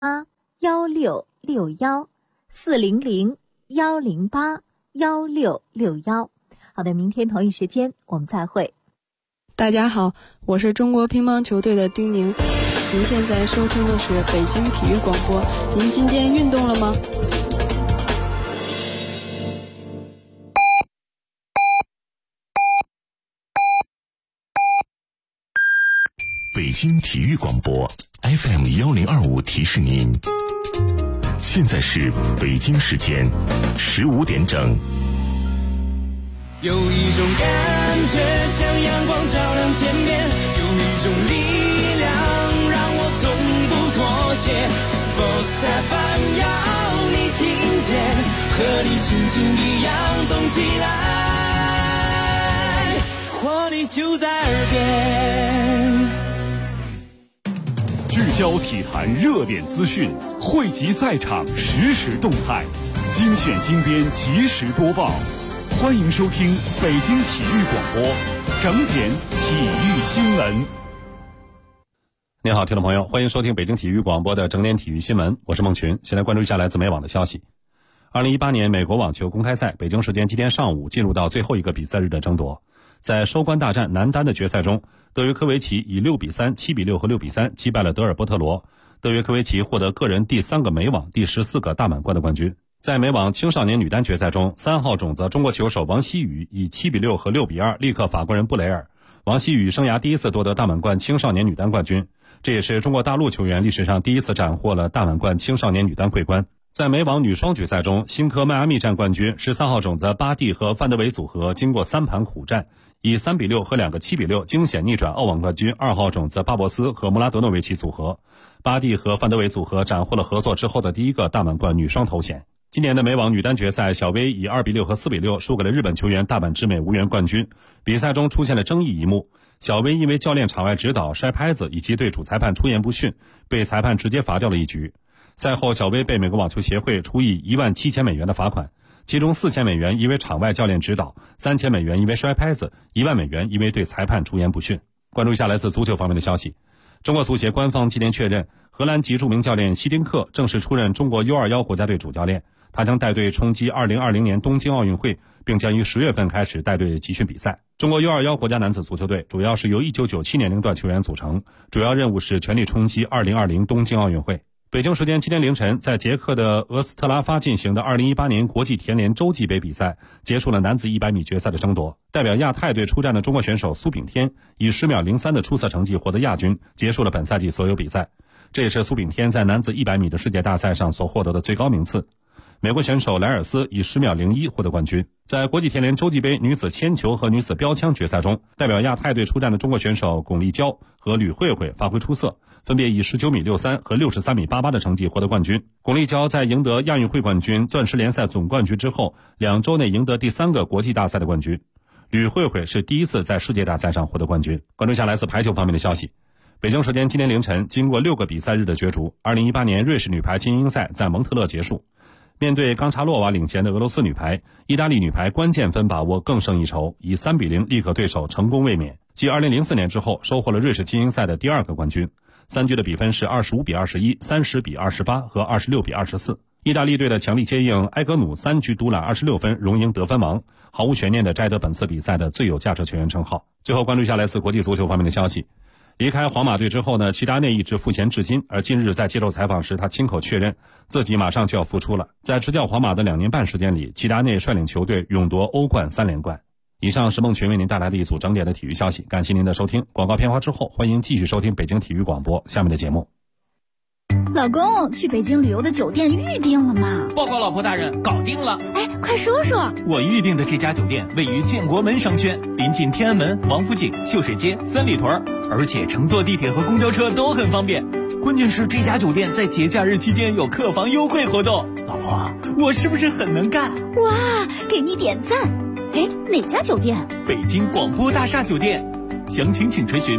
1661，400-108-1661。好的，明天同一时间我们再会。 大家好，我是中国乒乓球队的丁宁。您现在收听的是北京体育广播。您今天运动了吗？ 北京体育广播 FM1025 提示您，现在是北京时间15点整。 有一种感觉像阳光照亮天边，有一种力量让我从不妥协。Sports FM 要你听见，和你心情一样动起来，活力就在耳边。 聚焦体坛热点资讯，汇集赛场实时动态，精选精编及时播报。欢迎收听北京体育广播整点体育新闻。 您好，听众朋友，欢迎收听北京体育广播的整点体育新闻，我是孟群。先来关注一下来自美网的消息。2018年美国网球公开赛北京时间今天上午进入到最后一个比赛日的争夺。在收官大战男单的决赛中，德约科维奇以6-3、7-6和6-3击败了德尔波特罗，德约科维奇获得个人第3个美网、第14个大满贯的冠军。在美网青少年女单决赛中，3号种子中国球手王希雨以7-6和6-2力克法国人布雷尔。王希雨生涯第一次夺得大满贯青少年女单冠军，这也是中国大陆球员历史上第一次斩获了大满贯青少年女单桂冠。在美网女双决赛中，新科迈阿密站冠军13号种子巴蒂和范德韦组合经过3盘苦战，以3-6和2个7-6惊险逆转澳网冠军2号种子巴博斯和穆拉德诺维奇组合。巴蒂和范德韦组合斩获了合作之后的第一个大满贯女双头衔。今年的美网女单决赛，小威以2-6和4-6输给了日本球员大阪直美无缘冠军。比赛中出现了争议一幕，小威因为教练场外指导、摔拍子以及对主裁判出言不逊，被裁判直接罚掉了一局。赛后，小威被美国网球协会处以17000美元的罚款，其中4000美元因为场外教练指导，3000美元因为摔拍子，1万美元因为对裁判出言不逊。关注一下来自足球方面的消息。中国足协官方今天确认，荷兰籍著名教练希丁克正式出任中国 U21 国家队主教练，他将带队冲击2020年东京奥运会，并将于10月份开始带队集训比赛。中国 U21 国家男子足球队主要是由1997年龄段球员组成，主要任务是全力冲击2020东京奥运会。北京时间今天凌晨，在捷克的俄斯特拉发进行的2018年国际田联洲际杯比赛结束了男子100米决赛的争夺。代表亚太队出战的中国选手苏炳添以10秒03的出色成绩获得亚军，结束了本赛季所有比赛。这也是苏炳添在男子100米的世界大赛上所获得的最高名次。美国选手莱尔斯以10秒01获得冠军。在国际田联洲际杯女子铅球和女子标枪决赛中，代表亚太队出战的中国选手巩立姣和吕慧慧发挥出色，分别以19米63和63米88的成绩获得冠军。巩立姣在赢得亚运会冠军、钻石联赛总冠军之后，2周内赢得第3个国际大赛的冠军。吕慧慧是第一次在世界大赛上获得冠军。关注一下来自排球方面的消息。北京时间今天凌晨，经过6个比赛日的角逐，2018年瑞士女排精英赛在蒙特勒结束。面对冈察洛娃领衔的俄罗斯女排，意大利女排关键分把握更胜一筹，以3-0力克对手，成功卫冕，继2004年之后收获了瑞士精英赛的第2个冠军。3局的比分是25-21、30-28和26-24。意大利队的强力接应埃格努3局独揽26分，荣膺得分王，毫无悬念地摘得本次比赛的最有价值球员称号。最后关注一下来自国际足球方面的消息。离开皇马队之后呢，齐达内一直赋闲至今，而近日在接受采访时，他亲口确认自己马上就要复出了。在执教皇马的2年半时间里，齐达内率领球队勇夺欧冠3连冠。以上是孟群为您带来的一组整点的体育消息，感谢您的收听。广告片花之后，欢迎继续收听北京体育广播下面的节目。 老公，去北京旅游的酒店预定了吗？ 报告老婆大人，搞定了。 哎，快说说。 我预定的这家酒店位于建国门商圈，临近天安门、王府井、秀水街、三里屯，而且乘坐地铁和公交车都很方便。关键是这家酒店在节假日期间有客房优惠活动。老婆，我是不是很能干？ 哇，给你点赞。哎，哪家酒店？ 北京广播大厦酒店。详情请垂询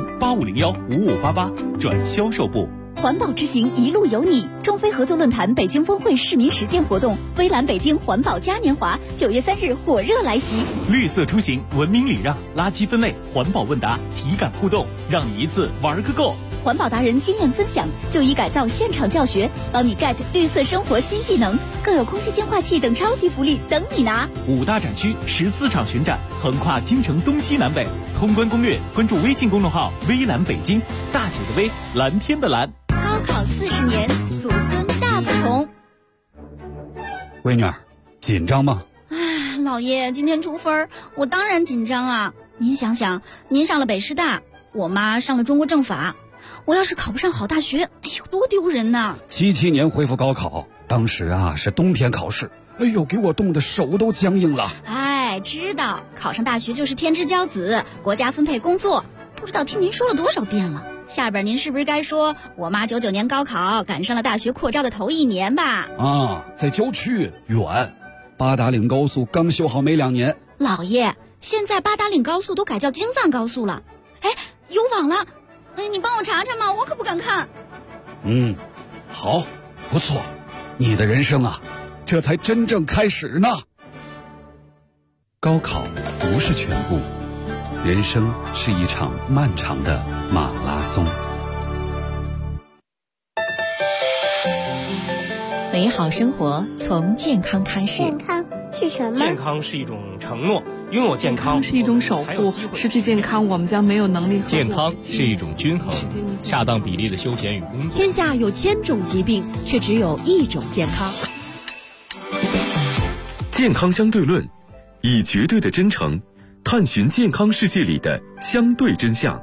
8501-5588转销售部。 环保之行一路有你，中非合作论坛北京峰会市民实践活动，微蓝北京环保嘉年华9月3日火热来袭。 绿色出行，文明礼让，垃圾分类，环保问答，体感互动，让你一次玩个够。 环保达人经验分享，就医改造现场教学，帮你 get 绿色生活新技能，更有空气净化器等超级福利等你拿。 5大展区14场巡展，横跨京城东西南北。通关攻略，关注微信公众号“微蓝北京”，大写的微，蓝天的蓝。 高考40年，祖孙大不同。 闺女儿，紧张吗？ 老爷，今天出分，我当然紧张啊！您想想，您上了北师大，我妈上了中国政法，我要是考不上好大学，哎呦，多丢人呐 ！77年恢复高考，当时啊是冬天考试，哎呦，给我冻得手都僵硬了。 哎，知道考上大学就是天之骄子，国家分配工作，不知道听您说了多少遍了。下边您是不是该说我妈99年高考赶上了大学扩招的头1年吧？ 啊，在郊区远，八达岭高速刚修好没2年。 老爷，现在八达岭高速都改叫京藏高速了，哎，有网了，哎，你帮我查查嘛，我可不敢看。 好，不错，你的人生啊，这才真正开始呢。高考不是全部，人生是一场漫长的马拉松。 美好生活从健康开始。 健康是什么？ 健康是一种承诺，拥有健康是一种守护，失去健康我们将没有能力。 健康是一种均衡，恰当比例的休闲与工作。 天下有1000种疾病，却只有1种健康。 健康相对论，以绝对的真诚探寻健康世界里的相对真相。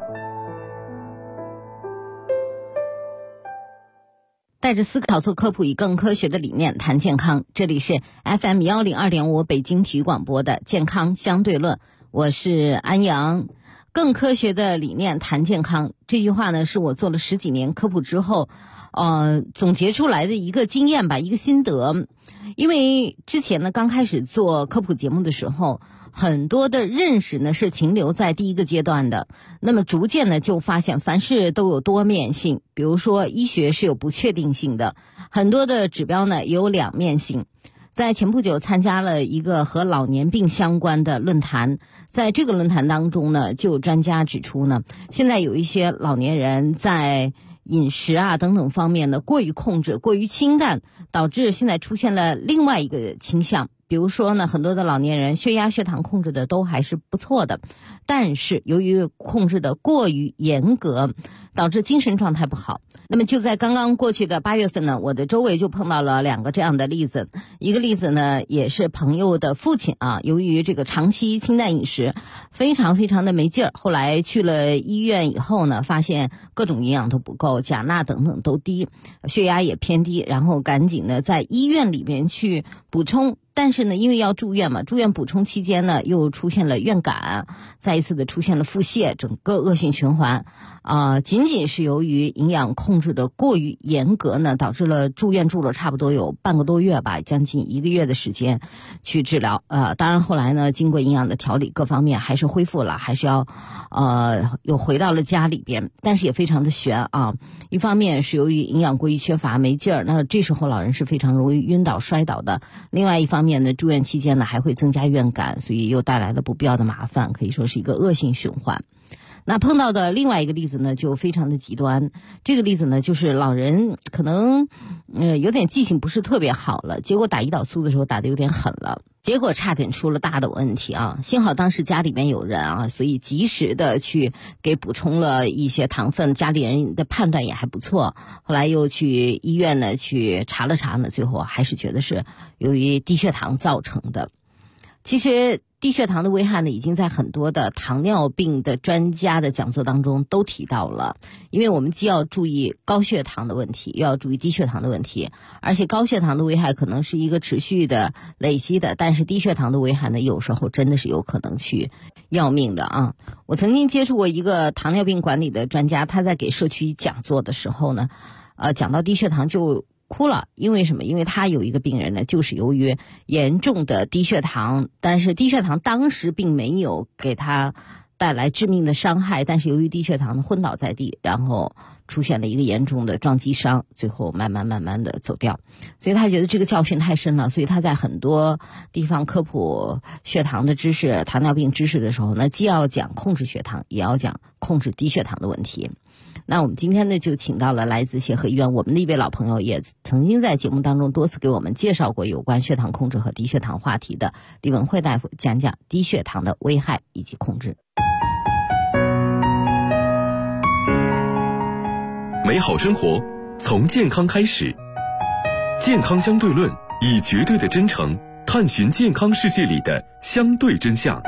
带着思考做科普，以更科学的理念谈健康。这里是 FM 102.5北京体育广播的健康相对论，我是安阳。更科学的理念谈健康，这句话呢是我做了10几年科普之后总结出来的一个经验吧，一个心得。因为之前呢刚开始做科普节目的时候，很多的认识呢是停留在第一个阶段的，那么逐渐呢就发现凡事都有多面性，比如说医学是有不确定性的，很多的指标呢也有两面性。在前不久参加了一个和老年病相关的论坛，在这个论坛当中呢，就有专家指出呢，现在有一些老年人在饮食啊等等方面呢过于控制，过于清淡，导致现在出现了另外一个倾向。比如说呢，很多的老年人血压血糖控制的都还是不错的，但是由于控制的过于严格，导致精神状态不好。那么就在刚刚过去的8月份呢，我的周围就碰到了2个这样的例子。一个例子呢也是朋友的父亲啊，由于这个长期清淡饮食非常非常的没劲儿，后来去了医院以后呢，发现各种营养都不够，钾钠等等都低，血压也偏低，然后赶紧呢在医院里面去补充。但是呢，因为要住院嘛，住院补充期间呢，又出现了院感，再一次的出现了腹泻，整个恶性循环。仅仅是由于营养控制的过于严格呢，导致了住院住了差不多有半个多月吧，将近1个月的时间去治疗。当然后来呢，经过营养的调理，各方面还是恢复了，还是要又回到了家里边，但是也非常的悬啊。一方面是由于营养过于缺乏没劲儿，那这时候老人是非常容易晕倒摔倒的。另外一方面呢，住院期间呢还会增加院感，所以又带来了不必要的麻烦，可以说是一个恶性循环。那碰到的另外一个例子呢就非常的极端，这个例子呢就是老人可能有点记性不是特别好了，结果打胰岛素的时候打得有点狠了，结果差点出了大的问题啊！幸好当时家里面有人啊，所以及时的去给补充了一些糖分，家里人的判断也还不错。后来又去医院呢去查了查呢，最后还是觉得是由于低血糖造成的。其实低血糖的危害呢，已经在很多的糖尿病的专家的讲座当中都提到了。因为我们既要注意高血糖的问题，又要注意低血糖的问题，而且高血糖的危害可能是一个持续的累积的，但是低血糖的危害呢，有时候真的是有可能去要命的啊！我曾经接触过一个糖尿病管理的专家，他在给社区讲座的时候呢，讲到低血糖就哭了。因为什么？因为他有一个病人呢，就是由于严重的低血糖，但是低血糖当时并没有给他带来致命的伤害，但是由于低血糖昏倒在地，然后出现了一个严重的撞击伤，最后慢慢的走掉。所以他觉得这个教训太深了，所以他在很多地方科普血糖的知识、糖尿病知识的时候呢，既要讲控制血糖，也要讲控制低血糖的问题。 那我们今天呢就请到了来自协和医院我们的一位老朋友，也曾经在节目当中多次给我们介绍过有关血糖控制和低血糖话题的李文慧大夫，讲讲低血糖的危害以及控制。 美好生活从健康开始，健康相对论以绝对的真诚探寻健康世界里的相对真相。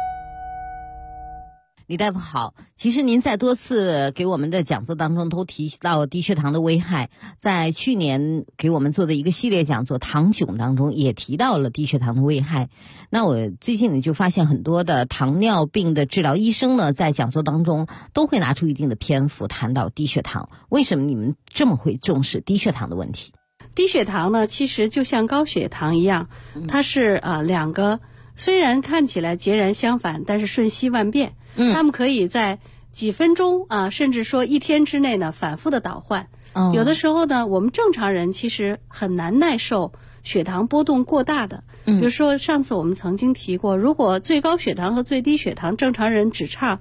李大夫好，其实您在多次给我们的讲座当中都提到低血糖的危害，在去年给我们做的一个系列讲座《糖囧》当中也提到了低血糖的危害。那我最近呢就发现很多的糖尿病的治疗医生呢，在讲座当中都会拿出一定的篇幅谈到低血糖。为什么你们这么会重视低血糖的问题？ 低血糖呢，其实就像高血糖一样，它是两个虽然看起来截然相反，但是瞬息万变。他们可以在几分钟甚至说一天之内呢反复的倒换。有的时候呢，我们正常人其实很难耐受血糖波动过大的。比如说上次我们曾经提过，如果最高血糖和最低血糖正常人只差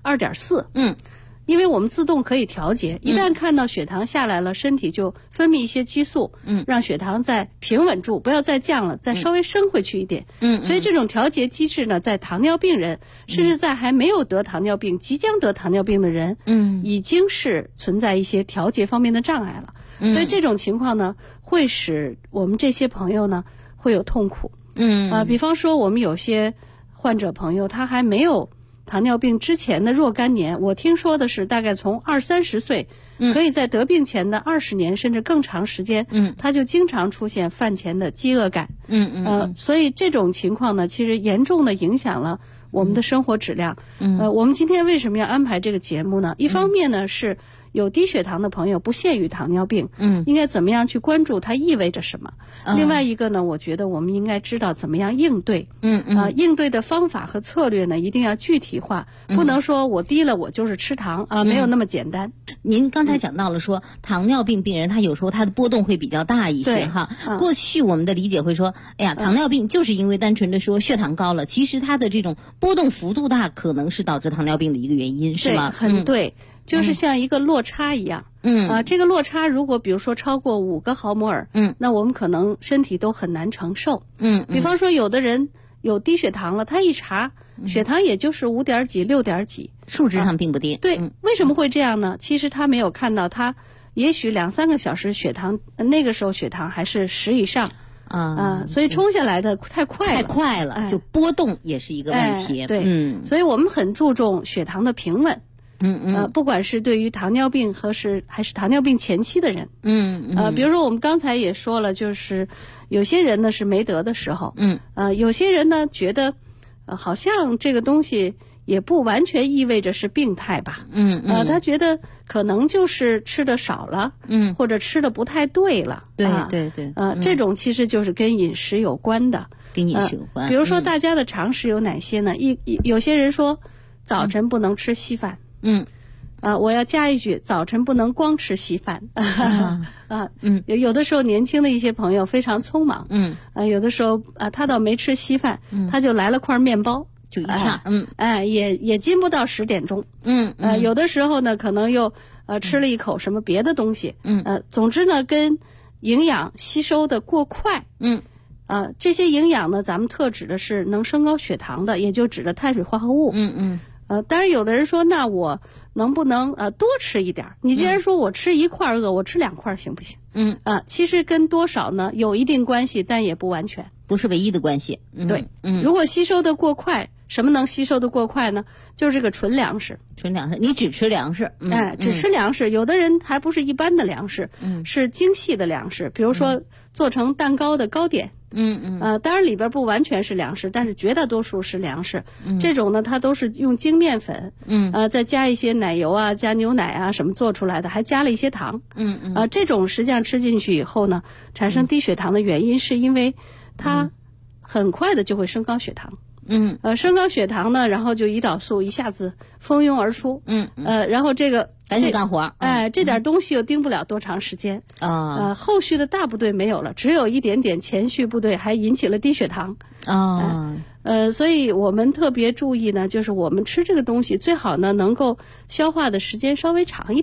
2.4，因为我们自动可以调节，一旦看到血糖下来了，身体就分泌一些激素，让血糖再平稳住，不要再降了，再稍微升回去一点。所以这种调节机制呢，在糖尿病人，甚至在还没有得糖尿病、即将得糖尿病的人，已经是存在一些调节方面的障碍了。所以这种情况呢，会使我们这些朋友呢会有痛苦。比方说我们有些患者朋友，他还没有糖尿病之前的若干年，我听说的是大概从20-30岁，可以在得病前的20年甚至更长时间，他就经常出现饭前的饥饿感。所以这种情况呢，其实严重的影响了我们的生活质量。我们今天为什么要安排这个节目呢？一方面呢是有低血糖的朋友不限于糖尿病，应该怎么样去关注它意味着什么。另外一个呢，我觉得我们应该知道怎么样应对。应对的方法和策略呢，一定要具体化，不能说我低了我就是吃糖没有那么简单。 您刚才讲到了说，糖尿病病人他有时候他的波动会比较大一些哈。过去我们的理解会说，哎呀，糖尿病就是因为单纯的说血糖高了，其实它的这种波动幅度大，可能是导致糖尿病的一个原因，是吗？ 很对。就是像一个落差一样，这个落差如果比如说超过5个毫摩尔，那我们可能身体都很难承受。比方说有的人有低血糖了，他一查血糖也就是5点几、6点几， 数值上并不低。 对，为什么会这样呢？其实他没有看到，他也许2-3个小时血糖，那个时候血糖还是10以上。所以冲下来的太快了， 就波动也是一个问题。 对，所以我们很注重血糖的平稳。不管是对于糖尿病还是糖尿病前期的人，比如说我们刚才也说了，就是有些人呢是没得的时候，有些人呢觉得，好像这个东西也不完全意味着是病态吧，他觉得可能就是吃的少了，或者吃的不太对了， 对， 这种其实就是跟饮食有关的， 跟饮食有关。 比如说大家的常识有哪些呢？有些人说早晨不能吃稀饭。我要加一句，早晨不能光吃稀饭。有的时候年轻的一些朋友非常匆忙，有的时候他倒没吃稀饭，他就来了块面包， 就一片， 也进不到10点钟，有的时候呢可能又吃了一口什么别的东西，总之呢跟营养吸收的过快，这些营养呢咱们特指的是能升高血糖的，也就指的碳水化合物，当然有的人说，那我能不能多吃一点？你既然说我吃1块饿，我吃2块行不行？其实跟多少呢有一定关系，但也不完全， 不是唯一的关系。 对，如果吸收的过快，什么能吸收的过快呢？就是这个纯粮食。 你只吃粮食， 只吃粮食。有的人还不是一般的粮食，是精细的粮食，比如说做成蛋糕的糕点。当然里边不完全是粮食，但是绝大多数是粮食。这种呢，它都是用精面粉，再加一些奶油啊、加牛奶啊什么做出来的，还加了一些糖。这种实际上吃进去以后呢，产生低血糖的原因是因为它很快的就会升高血糖。升高血糖呢，然后就胰岛素一下子蜂拥而出。然后这个赶紧干活。 这点东西又盯不了多长时间后续的大部队没有了，只有一点点前序部队，还引起了低血糖。所以我们特别注意呢，就是我们吃这个东西最好呢能够消化的时间稍微长一点。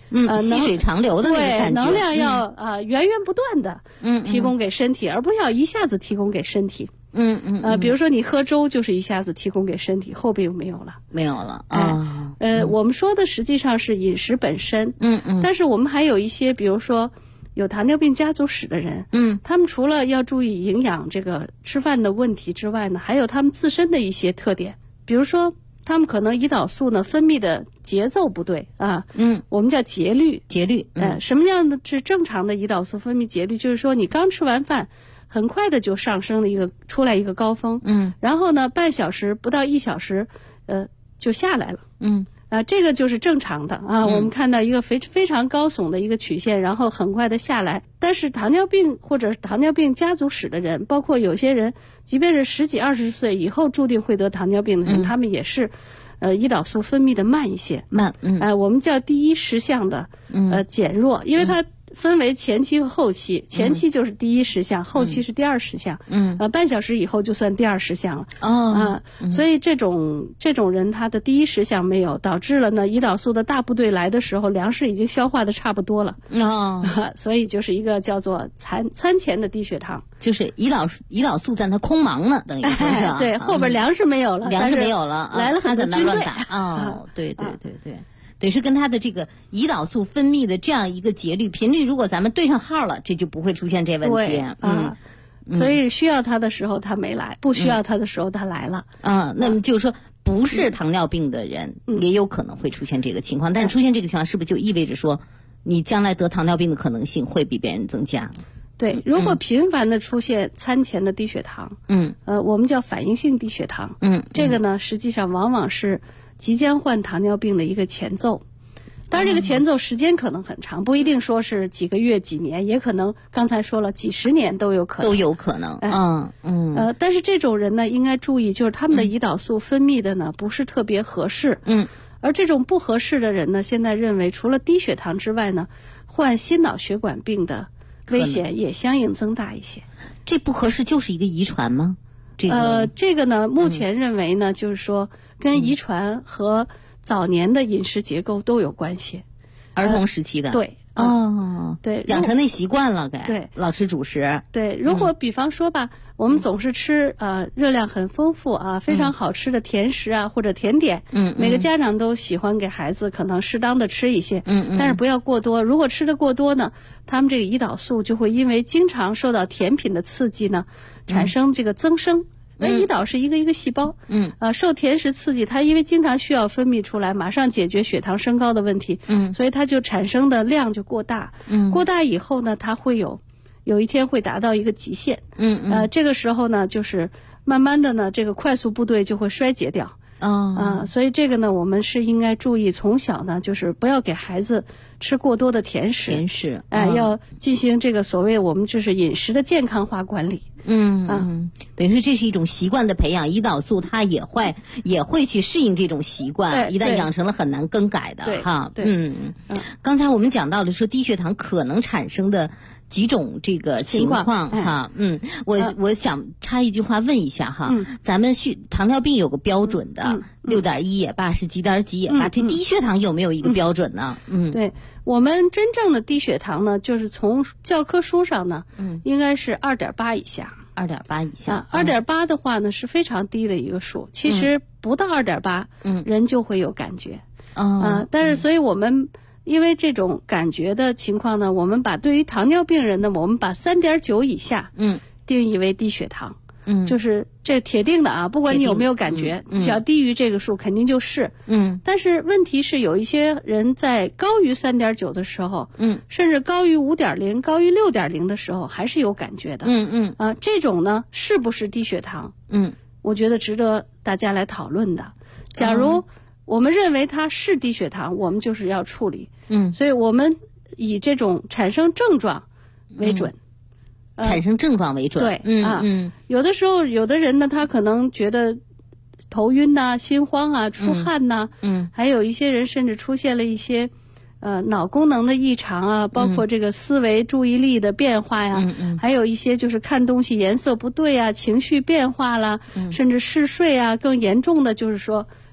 细水长流的那个感觉， 对，能量要源源不断的提供给身体，而不是要一下子提供给身体。比如说你喝粥就是一下子提供给身体，后边又没有了，我们说的实际上是饮食本身，但是我们还有一些，比如说有糖尿病家族史的人，他们除了要注意营养这个吃饭的问题之外呢，还有他们自身的一些特点，比如说他们可能胰岛素呢分泌的节奏不对啊，我们叫节律，什么样的是正常的胰岛素分泌节律？就是说你刚吃完饭，很快的就上升了出来一个高峰，然后呢半小时不到1小时，就下来了，这个就是正常的啊。我们看到一个非常高耸的一个曲线，然后很快的下来。但是糖尿病或者糖尿病家族史的人，包括有些人，即便是10几20岁以后注定会得糖尿病的人，他们也是，胰岛素分泌的慢一些，我们叫第一时项的减弱，因为它分为前期和后期，前期就是第一时项，后期是第二时项，半小时以后就算第二时项了，所以这种人他的第一时项没有，导致了呢胰岛素的大部队来的时候，粮食已经消化的差不多了，所以就是一个叫做餐前的低血糖， 就是胰岛素在那空忙呢，等于是对，后边粮食没有了， 粮食没有了， 来了很多军队， 对。对，是跟它的这个胰岛素分泌的这样一个节律频率，如果咱们对上号了，这就不会出现这问题。 所以需要它的时候它没来，不需要它的时候它来了。 那么就是说，不是糖尿病的人也有可能会出现这个情况，但是出现这个情况是不是就意味着说，你将来得糖尿病的可能性会比别人增加？ 对，如果频繁的出现餐前的低血糖，我们叫反应性低血糖，这个呢，实际上往往是即将患糖尿病的一个前奏。当然这个前奏时间可能很长，不一定说是几个月几年，也可能刚才说了几十年都有可能。但是这种人呢应该注意，就是他们的胰岛素分泌的呢不是特别合适，而这种不合适的人呢，现在认为除了低血糖之外呢，患心脑血管病的危险也相应增大一些。 这不合适就是一个遗传吗？ 这个呢，目前认为呢，就是说跟遗传和早年的饮食结构都有关系。 儿童时期的对对， 养成那习惯了， 对， 老吃主食。 对，如果比方说吧，我们总是吃热量很丰富非常好吃的甜食或者甜点，每个家长都喜欢给孩子可能适当的吃一些，但是不要过多。如果吃的过多呢，他们这个胰岛素就会因为经常受到甜品的刺激呢，产生这个增生。胰岛是一个细胞，受甜食刺激，它因为经常需要分泌出来，马上解决血糖升高的问题，所以它就产生的量就过大，过大以后呢，它会有一天会达到一个极限，这个时候呢，就是慢慢的呢，这个快速部队就会衰竭掉。所以这个呢，我们是应该注意，从小呢，就是不要给孩子吃过多的甜食，要进行这个所谓我们就是饮食的健康化管理。 等于说这是一种习惯的培养，胰岛素它也会去适应这种习惯，一旦养成了很难更改的哈。刚才我们讲到了说低血糖可能产生的几种这个情况哈，我想插一句话问一下哈，咱们糖尿病有个标准的6.1也罢，是几点几也罢，这低血糖有没有一个标准呢？ 对，我们真正的低血糖呢，就是从教科书上呢，应该是2.8以下。 2.8以下 ，2.8的话呢是非常低的一个数，其实不到2.8，人就会有感觉。但是所以我们因为这种感觉的情况呢，我们对于糖尿病人呢，我们把3.9以下，定义为低血糖。就是这铁定的不管你有没有感觉，只要低于这个数肯定就是。但是问题是有一些人在高于3.9的时候，甚至高于5.0、高于6.0的时候还是有感觉的。这种呢是不是低血糖？我觉得值得大家来讨论的。假如我们认为它是低血糖，我们就是要处理。所以我们以这种产生症状为准。 产生症状为准。 对，有的时候有的人呢，他可能觉得头晕心慌出汗还有一些人甚至出现了一些脑功能的异常包括这个思维注意力的变化还有一些就是看东西颜色不对情绪变化啦，甚至嗜睡更严重的就是说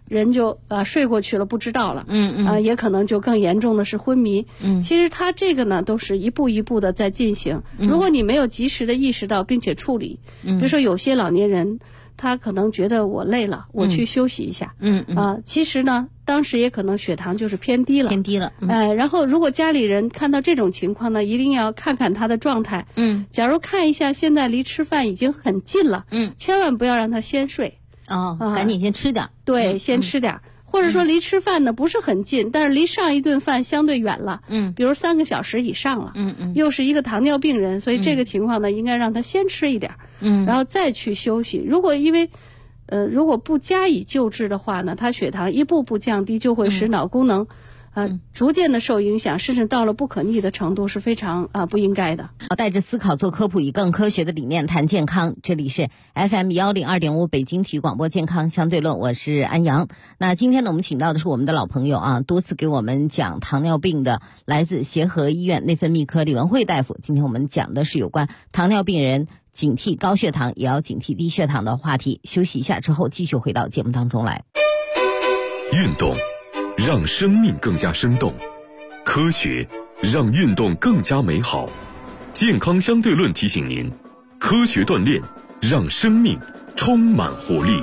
人就睡过去了，不知道了。也可能就更严重的是昏迷。其实它这个呢都是一步一步的在进行。如果你没有及时的意识到并且处理，比如说有些老年人他可能觉得我累了，我去休息一下。其实呢当时也可能血糖就是偏低了。然后如果家里人看到这种情况呢，一定要看看他的状态。假如看一下现在离吃饭已经很近了，千万不要让他先睡。 赶紧先吃点。 对，先吃点。或者说离吃饭呢不是很近，但是离上一顿饭相对远了，比如3个小时以上了，又是一个糖尿病人，所以这个情况呢应该让他先吃一点，然后再去休息。如果不加以救治的话呢，他血糖一步步降低，就会使脑功能逐渐的受影响，甚至到了不可逆的程度，是非常不应该的。 带着思考做科普，以更科学的理念谈健康。这里是 FM 102.5北京体育广播健康相对论，我是安阳。那今天呢，我们请到的是我们的老朋友多次给我们讲糖尿病的，来自协和医院内分泌科李文慧大夫。今天我们讲的是有关糖尿病人警惕高血糖，也要警惕低血糖的话题。休息一下之后，继续回到节目当中来。 运动让生命更加生动，科学让运动更加美好。健康相对论提醒您，科学锻炼让生命充满活力。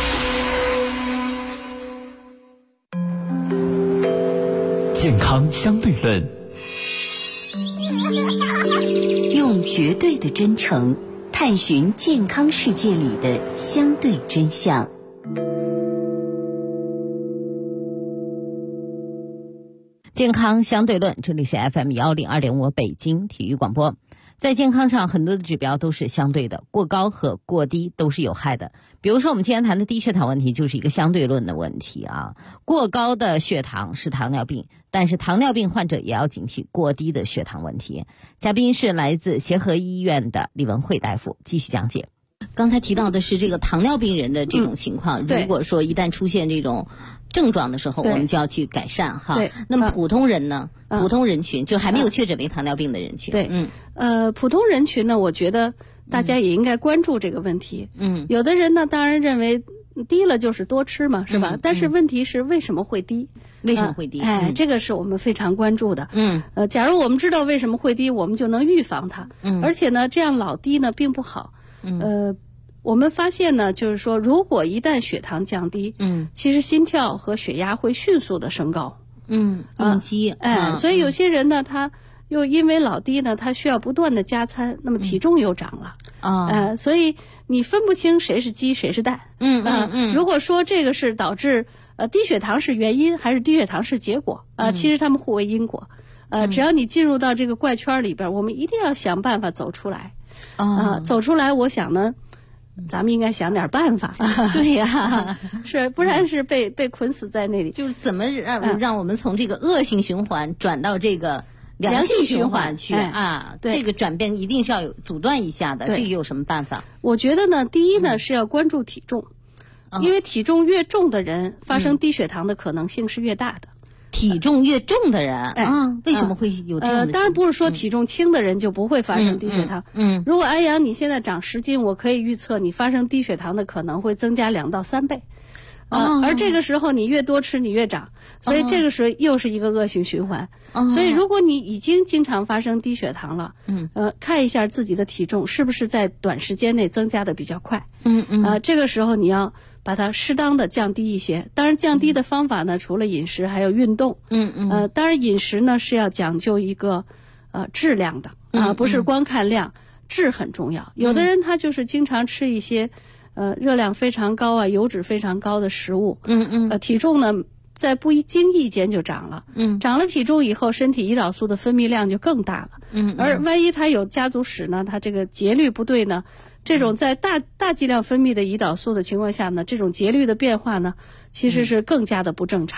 健康相对论， 用绝对的真诚探寻健康世界里的相对真相。 健康相对论，这里是 FM 102.5北京体育广播。在健康上，很多的指标都是相对的，过高和过低都是有害的。比如说我们今天谈的低血糖问题就是一个相对论的问题过高的血糖是糖尿病，但是糖尿病患者也要警惕过低的血糖问题。嘉宾是来自协和医院的李文慧大夫，继续讲解。刚才提到的是这个糖尿病人的这种情况，如果说一旦出现这种症状的时候，我们就要去改善那么普通人呢，普通人群就还没有确诊为糖尿病的人群。 普通人群呢，我觉得大家也应该关注这个问题。有的人呢当然认为低了就是多吃嘛，是吧？但是问题是为什么会低？这个是我们非常关注的。假如我们知道为什么会低，我们就能预防它。而且呢这样老低呢并不好。我们发现呢，就是说如果一旦血糖降低，其实心跳和血压会迅速的升高。 应激。 所以有些人呢他又因为老低呢，他需要不断的加餐，那么体重又涨了。所以你分不清谁是鸡谁是蛋。如果说这个是导致低血糖是原因，还是低血糖是结果，其实他们互为因果。只要你进入到这个怪圈里边，我们一定要想办法走出来。走出来，我想呢，咱们应该想点办法。 对呀， 是，不然是被捆死在那里。 就是怎么让我们从这个恶性循环转到这个良性循环去这个转变一定是要有阻断一下的。这个有什么办法？ 我觉得呢，第一呢是要关注体重，因为体重越重的人，发生低血糖的可能性是越大的。 体重越重的人为什么会有这样的？ 当然不是说体重轻的人就不会发生低血糖。如果安阳你现在长10斤，我可以预测你发生低血糖的可能会增加2到3倍。而这个时候你越多吃你越长，所以这个时候又是一个恶性循环。所以如果你已经经常发生低血糖了，看一下自己的体重是不是在短时间内增加的比较快。这个时候你要把它适当的降低一些。当然降低的方法呢，除了饮食还有运动。当然饮食呢是要讲究一个质量的不是光看量，质很重要。有的人他就是经常吃一些热量非常高油脂非常高的食物，体重呢在不经意间就涨了。长了体重以后，身体胰岛素的分泌量就更大了。而万一他有家族史呢，他这个节律不对呢，这种在大剂量分泌的胰岛素的情况下呢，这种节律的变化呢，其实是更加的不正常。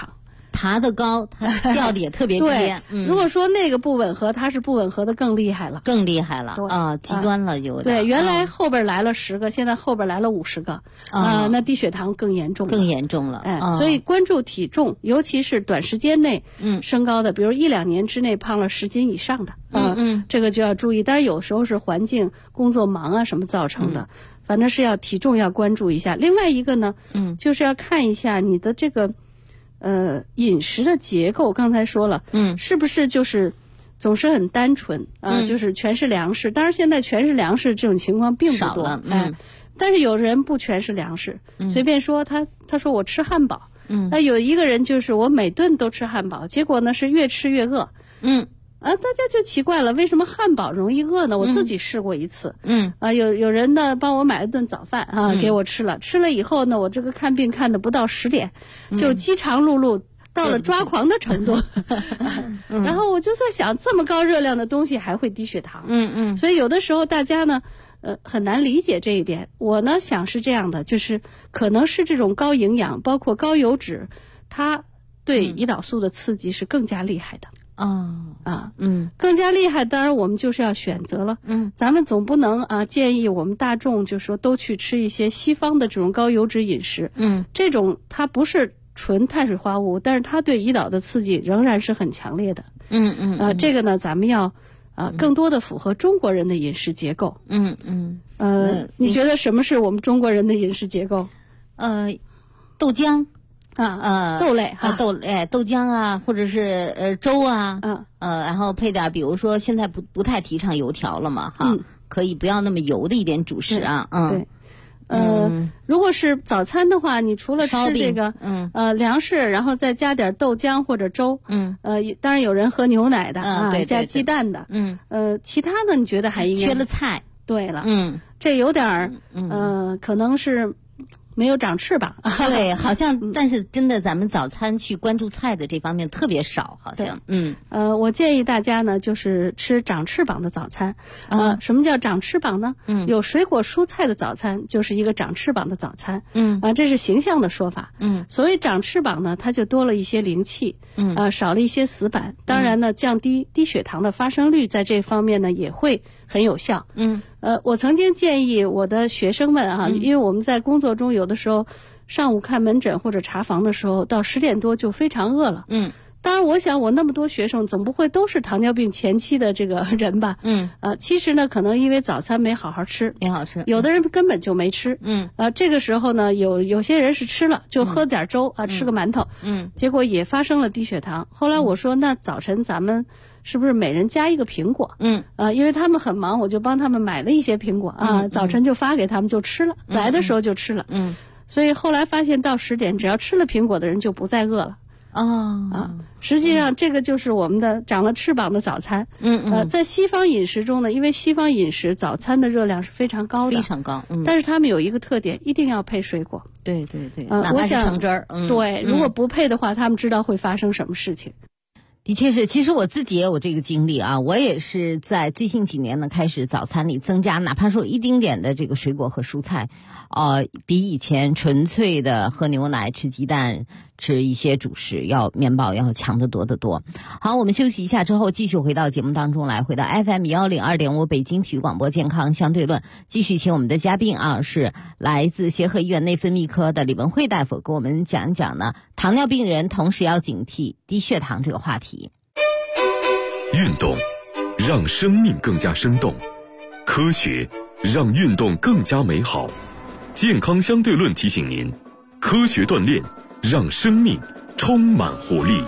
爬得高，它掉的也特别低。 对，如果说那个不吻合，它是不吻合的更厉害了， 极端了有点。 对，原来后边来了10个，现在后边来了50个，那低血糖更严重了。所以关注体重，尤其是短时间内升高的，比如1-2年之内胖了10斤以上的，这个就要注意。当然有时候是环境、工作忙啊什么造成的，反正是要体重要关注一下。另外一个呢，就是要看一下你的这个饮食的结构。刚才说了，是不是就是总是很单纯就是全是粮食？当然现在全是粮食这种情况并不多了， 但是有人不全是粮食，随便说他说我吃汉堡，那有一个人就是我每顿都吃汉堡，结果呢是越吃越饿，大家就奇怪了，为什么汉堡容易饿呢？我自己试过一次，有人呢帮我买了顿早饭给我吃了以后呢，我这个看病看的不到10点，就饥肠辘辘到了抓狂的程度，然后我就在想，这么高热量的东西还会低血糖，所以有的时候大家呢很难理解这一点。我呢想是这样的，就是可能是这种高营养包括高油脂，它对胰岛素的刺激是更加厉害的。更加厉害，当然我们就是要选择了。咱们总不能建议我们大众就说都去吃一些西方的这种高油脂饮食。这种它不是纯碳水化合物，但是它对胰岛的刺激仍然是很强烈的。这个呢，咱们要更多的符合中国人的饮食结构。你觉得什么是我们中国人的饮食结构？ 豆浆。 豆类豆浆或者是粥然后配点，比如说现在不太提倡油条了嘛，可以不要那么油的一点主食对。如果是早餐的话，你除了吃这个粮食，然后再加点豆浆或者粥，当然有人喝牛奶的加鸡蛋的，其他的你觉得还应该缺了菜？ 对了，这有点可能是没有长翅膀。 对，好像但是真的咱们早餐去关注菜的这方面特别少，好像。 我建议大家呢就是吃长翅膀的早餐。什么叫长翅膀呢？有水果蔬菜的早餐就是一个长翅膀的早餐。这是形象的说法。所谓长翅膀呢，它就多了一些灵气，少了一些死板。当然呢，降低低血糖的发生率在这方面呢也会很有效。我曾经建议我的学生们因为我们在工作中有的时候上午看门诊或者查房的时候，到10点多就非常饿了。当然我想我那么多学生总不会都是糖尿病前期的这个人吧。其实呢可能因为早餐没好好吃，有的人根本就没吃。这个时候呢有些人是吃了，就喝点粥吃个馒头，结果也发生了低血糖。后来我说那早晨咱们是不是每人加一个苹果？因为他们很忙，我就帮他们买了一些苹果早晨就发给他们就吃了，来的时候就吃了。所以后来发现到10点只要吃了苹果的人就不再饿了。实际上这个就是我们的长了翅膀的早餐。在西方饮食中呢，因为西方饮食早餐的热量是非常高的， 非常高。 但是他们有一个特点，一定要配水果。 对，哪怕是橙汁儿。 对，如果不配的话，他们知道会发生什么事情。 的确是，其实我自己也有这个经历我也是在最近几年呢开始早餐里增加哪怕说一丁点的这个水果和蔬菜，比以前纯粹的喝牛奶吃鸡蛋吃一些主食面包要强得多得多。好，我们休息一下之后继续回到节目当中来，回到 FM102.5 北京体育广播健康相对论，继续请我们的嘉宾是来自协和医院内分泌科的李文慧大夫，给我们讲一讲呢糖尿病人同时要警惕低血糖这个话题。 运动让生命更加生动，科学让运动更加美好。健康相对论提醒您，科学锻炼让生命充满活力。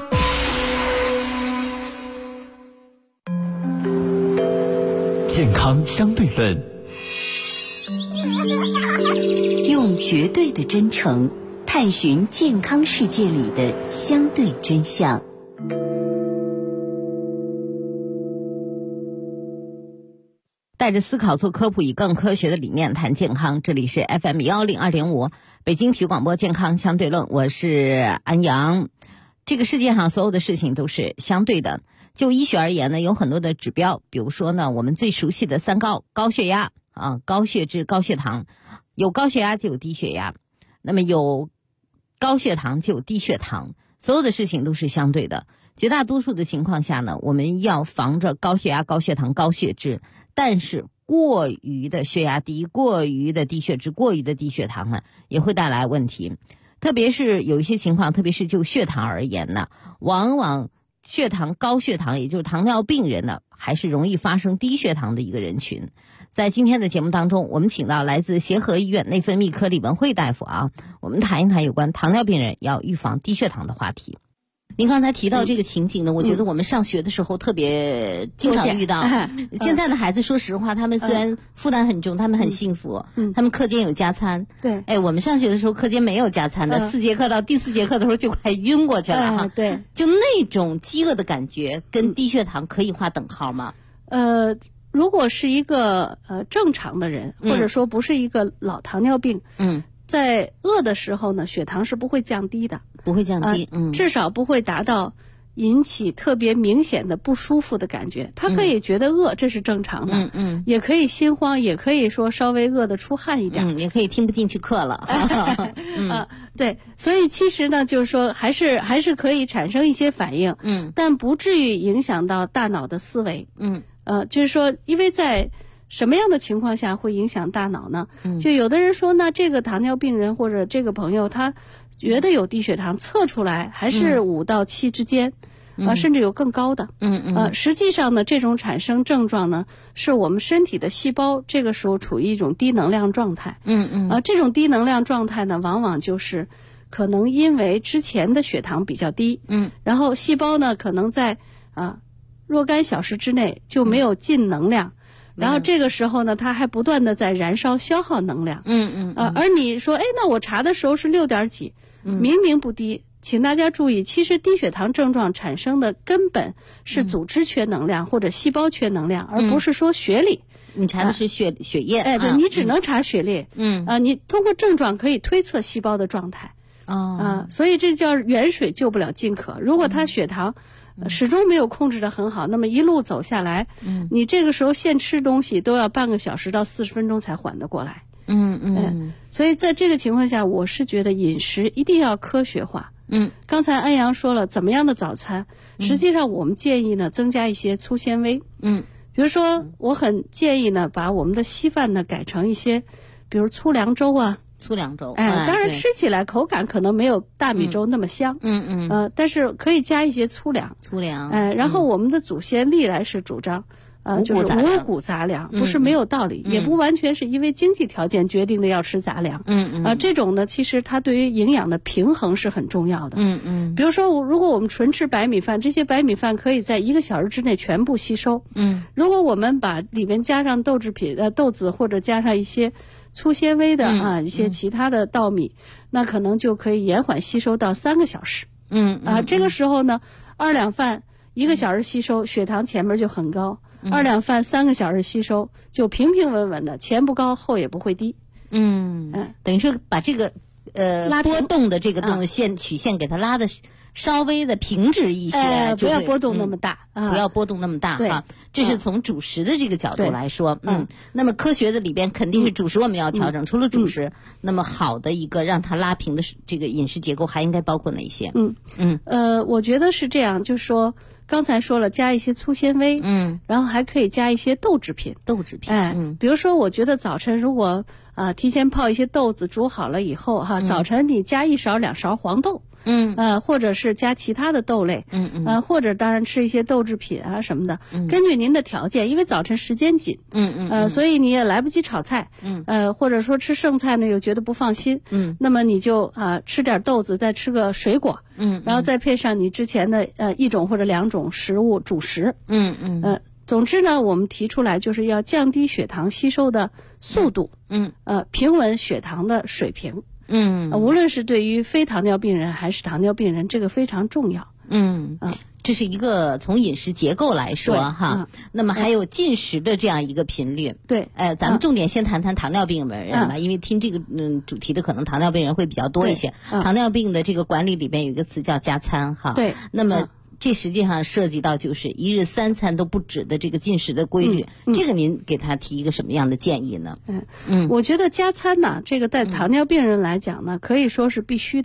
健康相对论， 用绝对的真诚探寻健康世界里的相对真相。 带着思考做科普，以更科学的理念谈健康。这里是 FM102.5 北京体育广播健康相对论，我是安阳。这个世界上所有的事情都是相对的。就医学而言呢，有很多的指标，比如说呢，我们最熟悉的3高：高血压高血脂、高血糖。有高血压就有低血压，那么有高血糖就有低血糖。 所有的事情都是相对的。绝大多数的情况下呢，我们要防着高血压、高血糖、高血脂，但是过于的血压低、过于的低血脂、过于的低血糖呢，也会带来问题。特别是有一些情况，特别是就血糖而言呢，往往高血糖，也就是糖尿病人呢，还是容易发生低血糖的一个人群。在今天的节目当中，我们请到来自协和医院内分泌科李文慧大夫啊，我们谈一谈有关糖尿病人要预防低血糖的话题。您刚才提到这个情景呢，我觉得我们上学的时候特别经常遇到。现在的孩子说实话，他们虽然负担很重，他们很幸福，他们课间有加餐。 对， 哎，我们上学的时候课间没有加餐的，4节课到第4节课的时候就快晕过去了哈。 对， 就那种饥饿的感觉跟低血糖可以划等号吗？ 如果是一个正常的人，或者说不是一个老糖尿病，在饿的时候呢，血糖是不会降低的， 不会降低， 至少不会达到引起特别明显的不舒服的感觉。他可以觉得饿，这是正常的，也可以心慌，也可以说稍微饿得出汗一点， 也可以听不进去课了。 对，所以其实呢，就是说还是可以产生一些反应，但不至于影响到大脑的思维，就是说，因为在什么样的情况下会影响大脑呢？就有的人说，那这个糖尿病人或者这个朋友他觉得有低血糖，测出来还是5到7之间，甚至有更高的。实际上呢，这种产生症状呢，是我们身体的细胞这个时候处于一种低能量状态。这种低能量状态呢，往往就是可能因为之前的血糖比较低，然后细胞呢可能在若干小时之内就没有进能量。然后这个时候呢，它还不断的在燃烧消耗能量。而你说，哎，那我查的时候是6点几，明明不低。请大家注意，其实低血糖症状产生的根本是组织缺能量或者细胞缺能量，而不是说血里。 你查的是血液。 对，你只能查血液。你通过症状可以推测细胞的状态。所以这叫远水救不了近渴。如果他血糖始终没有控制得很好，那么一路走下来，你这个时候现吃东西都要半个小时到40分钟才缓得过来。所以在这个情况下，我是觉得饮食一定要科学化。刚才安阳说了怎么样的早餐，实际上我们建议呢增加一些粗纤维。比如说我很建议呢把我们的稀饭呢改成一些，比如粗粮粥啊。 粗粮粥， 当然吃起来口感可能没有大米粥那么香，但是可以加一些粗粮，然后我们的祖先历来是主张，就是五谷杂粮，不是没有道理，也不完全是因为经济条件决定的要吃杂粮，这种呢，其实它对于营养的平衡是很重要的，比如说如果我们纯吃白米饭，这些白米饭可以在1个小时之内全部吸收，如果我们把里面加上豆制品，豆子或者加上一些粗纤维的一些其他的稻米，那可能就可以延缓吸收到3个小时。这个时候呢，2两饭1个小时吸收，血糖前面就很高；2两饭3个小时吸收，就平平稳稳的，前不高后也不会低。 等于说把这个波动的这个曲线给它拉的稍微的平直一些， 不要波动那么大， 不要波动那么大哈。这是从主食的这个角度来说，那么科学的里边肯定是主食我们要调整，除了主食，那么好的一个让它拉平的这个饮食结构还应该包括哪些？ 我觉得是这样，就是说刚才说了加一些粗纤维，然后还可以加一些豆制品，比如说我觉得早晨如果提前泡一些豆子煮好了以后早晨你加1勺2勺黄豆。或者是加其他的豆类，或者当然吃一些豆制品啊什么的，根据您的条件，因为早晨时间紧，所以你也来不及炒菜，或者说吃剩菜呢又觉得不放心，那么你就吃点豆子，再吃个水果，然后再配上你之前的1种或者2种食物主食，总之呢，我们提出来就是要降低血糖吸收的速度，平稳血糖的水平。无论是对于非糖尿病人还是糖尿病人，这个非常重要。 这是一个从饮食结构来说哈，那么还有进食的这样一个频率。咱们重点先谈谈糖尿病人吧，因为听这个主题的可能糖尿病人会比较多一些。糖尿病的这个管理里边有一个词叫加餐哈。那么这实际上涉及到就是1日3餐都不止的这个进食的规律，这个您给他提一个什么样的建议呢？ 我觉得加餐呢，这个在糖尿病人来讲呢，可以说是必须的。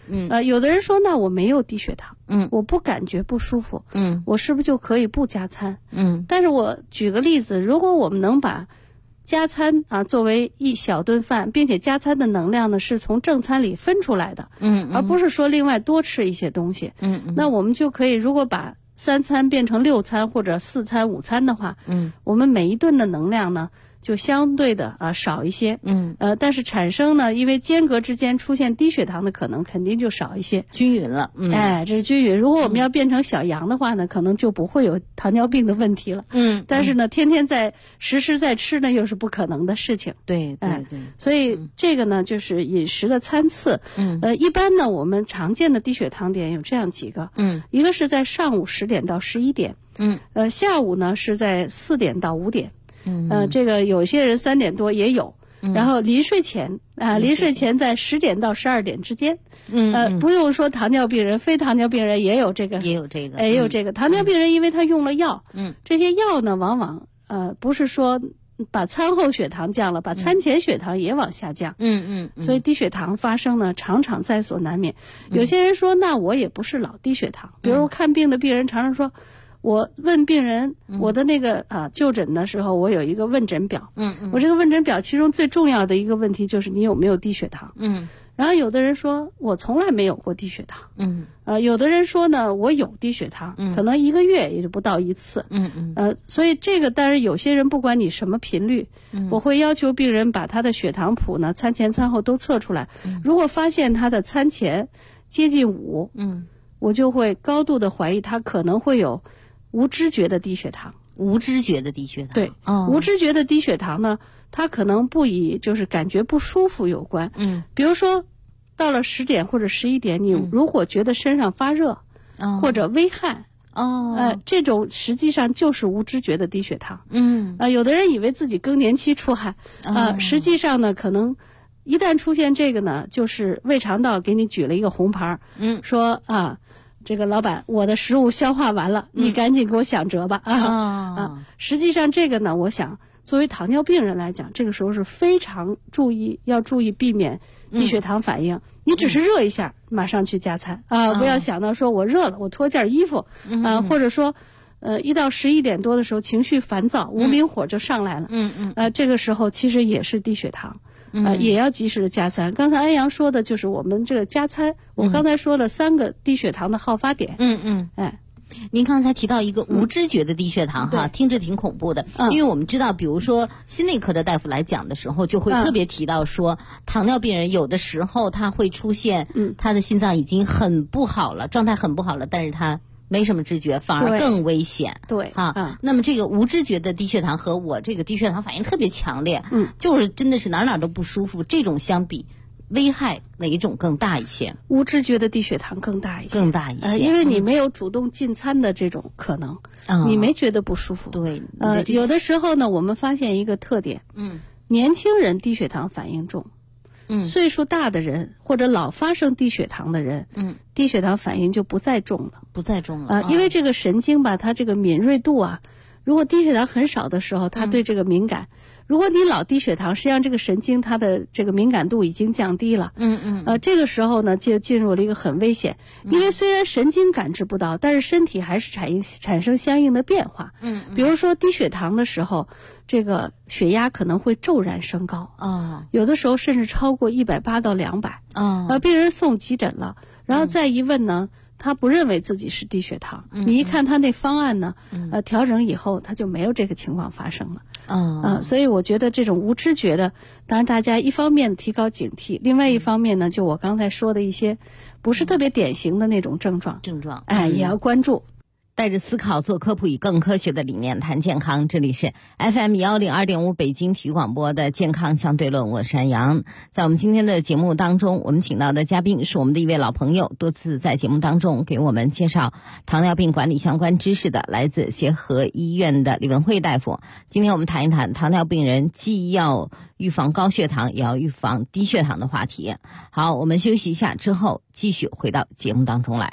有的人说那我没有低血糖，我不感觉不舒服，我是不是就可以不加餐？但是我举个例子，如果我们能把加餐作为一小顿饭，并且加餐的能量呢是从正餐里分出来的，而不是说另外多吃一些东西，那我们就可以如果把3餐变成6餐或者4餐5餐的话，我们每一顿的能量呢就相对的少一些，但是产生呢，因为间隔之间出现低血糖的可能肯定就少一些， 均匀了， 这是均匀。如果我们要变成小羊的话呢，可能就不会有糖尿病的问题了，但是呢，天天时时在吃呢，又是不可能的事情， 对， 所以这个呢，就是饮食的参差，一般呢，我们常见的低血糖点有这样几个，一个是在上午10点到11点，下午呢是在4点到5点。这个有些人3点多也有，然后临睡前临睡前在10点到12点之间，不用说糖尿病人，非糖尿病人也有这个，也有这个。糖尿病人因为他用了药，这些药呢往往不是说把餐后血糖降了，把餐前血糖也往下降，所以低血糖发生呢常常在所难免。有些人说那我也不是老低血糖，比如看病的病人常常说。我问病人，我的那个就诊的时候，我有一个问诊表，我这个问诊表其中最重要的一个问题就是你有没有低血糖，然后有的人说我从来没有过低血糖，有的人说呢我有低血糖，可能1个月也就不到1次，所以这个当然有些人不管你什么频率，我会要求病人把他的血糖谱呢餐前餐后都测出来，如果发现他的餐前接近5，我就会高度的怀疑他可能会有无知觉的低血糖， 无知觉的低血糖， 对，无知觉的低血糖呢，它可能不以就是感觉不舒服有关，比如说到了10点或者11点，你如果觉得身上发热，或者微汗，这种实际上就是无知觉的低血糖，有的人以为自己更年期出汗，实际上呢，可能一旦出现这个呢，就是胃肠道给你举了一个红牌，说这个老板，我的食物消化完了，你赶紧给我想辙吧实际上这个呢，我想作为糖尿病人来讲，这个时候是非常要注意避免低血糖反应。你只是热一下，马上去加餐不要想到说我热了，我脱件衣服或者说一到11点多的时候情绪烦躁，无名火就上来了，这个时候其实也是低血糖。也要及时的加餐。刚才安阳说的就是我们这个加餐，我刚才说了3个低血糖的好发点。 您刚才提到一个无知觉的低血糖听着挺恐怖的，因为我们知道，比如说心内科的大夫来讲的时候，就会特别提到说，糖尿病人有的时候他会出现，他的心脏已经很不好了，状态很不好了，但是他没什么知觉，反而更危险。 对那么这个无知觉的低血糖和我这个低血糖反应特别强烈，就是真的是哪都不舒服，这种相比危害哪一种更大一些？ 无知觉的低血糖更大一些，因为你没有主动进餐的这种可能，你没觉得不舒服。 对， 有的时候呢，我们发现一个特点，年轻人低血糖反应重。岁数大的人或者老发生低血糖的人，低血糖反应就不再重了，因为这个神经吧，它这个敏锐度如果低血糖很少的时候，它对这个敏感；如果你老低血糖，实际上这个神经它的这个敏感度已经降低了。这个时候呢，就进入了一个很危险，因为虽然神经感知不到，但是身体还是产生相应的变化。比如说低血糖的时候，这个血压可能会骤然升高有的时候甚至超过180到200病人送急诊了，然后再一问呢。他不认为自己是低血糖，你一看他那方案呢，调整以后他就没有这个情况发生了。所以我觉得这种无知觉的，当然大家一方面提高警惕，另外一方面呢，就我刚才说的一些不是特别典型的那种症状，也要关注。 带着思考做科普，以更科学的理念谈健康。这里是 FM 102.5北京体育广播的健康相对论，我是安阳。在我们今天的节目当中，我们请到的嘉宾是我们的一位老朋友，多次在节目当中给我们介绍糖尿病管理相关知识的，来自协和医院的李文慧大夫。今天我们谈一谈糖尿病人既要预防高血糖，也要预防低血糖的话题。好，我们休息一下之后，继续回到节目当中来。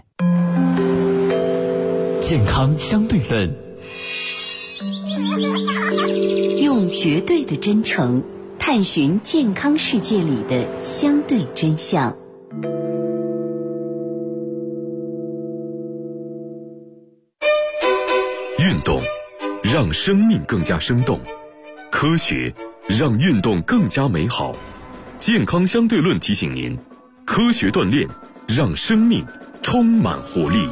健康相对论， 用绝对的真诚探寻健康世界里的相对真相。 生命更加生动，科学让运动更加美好。健康相对论提醒您，科学锻炼让生命充满活力。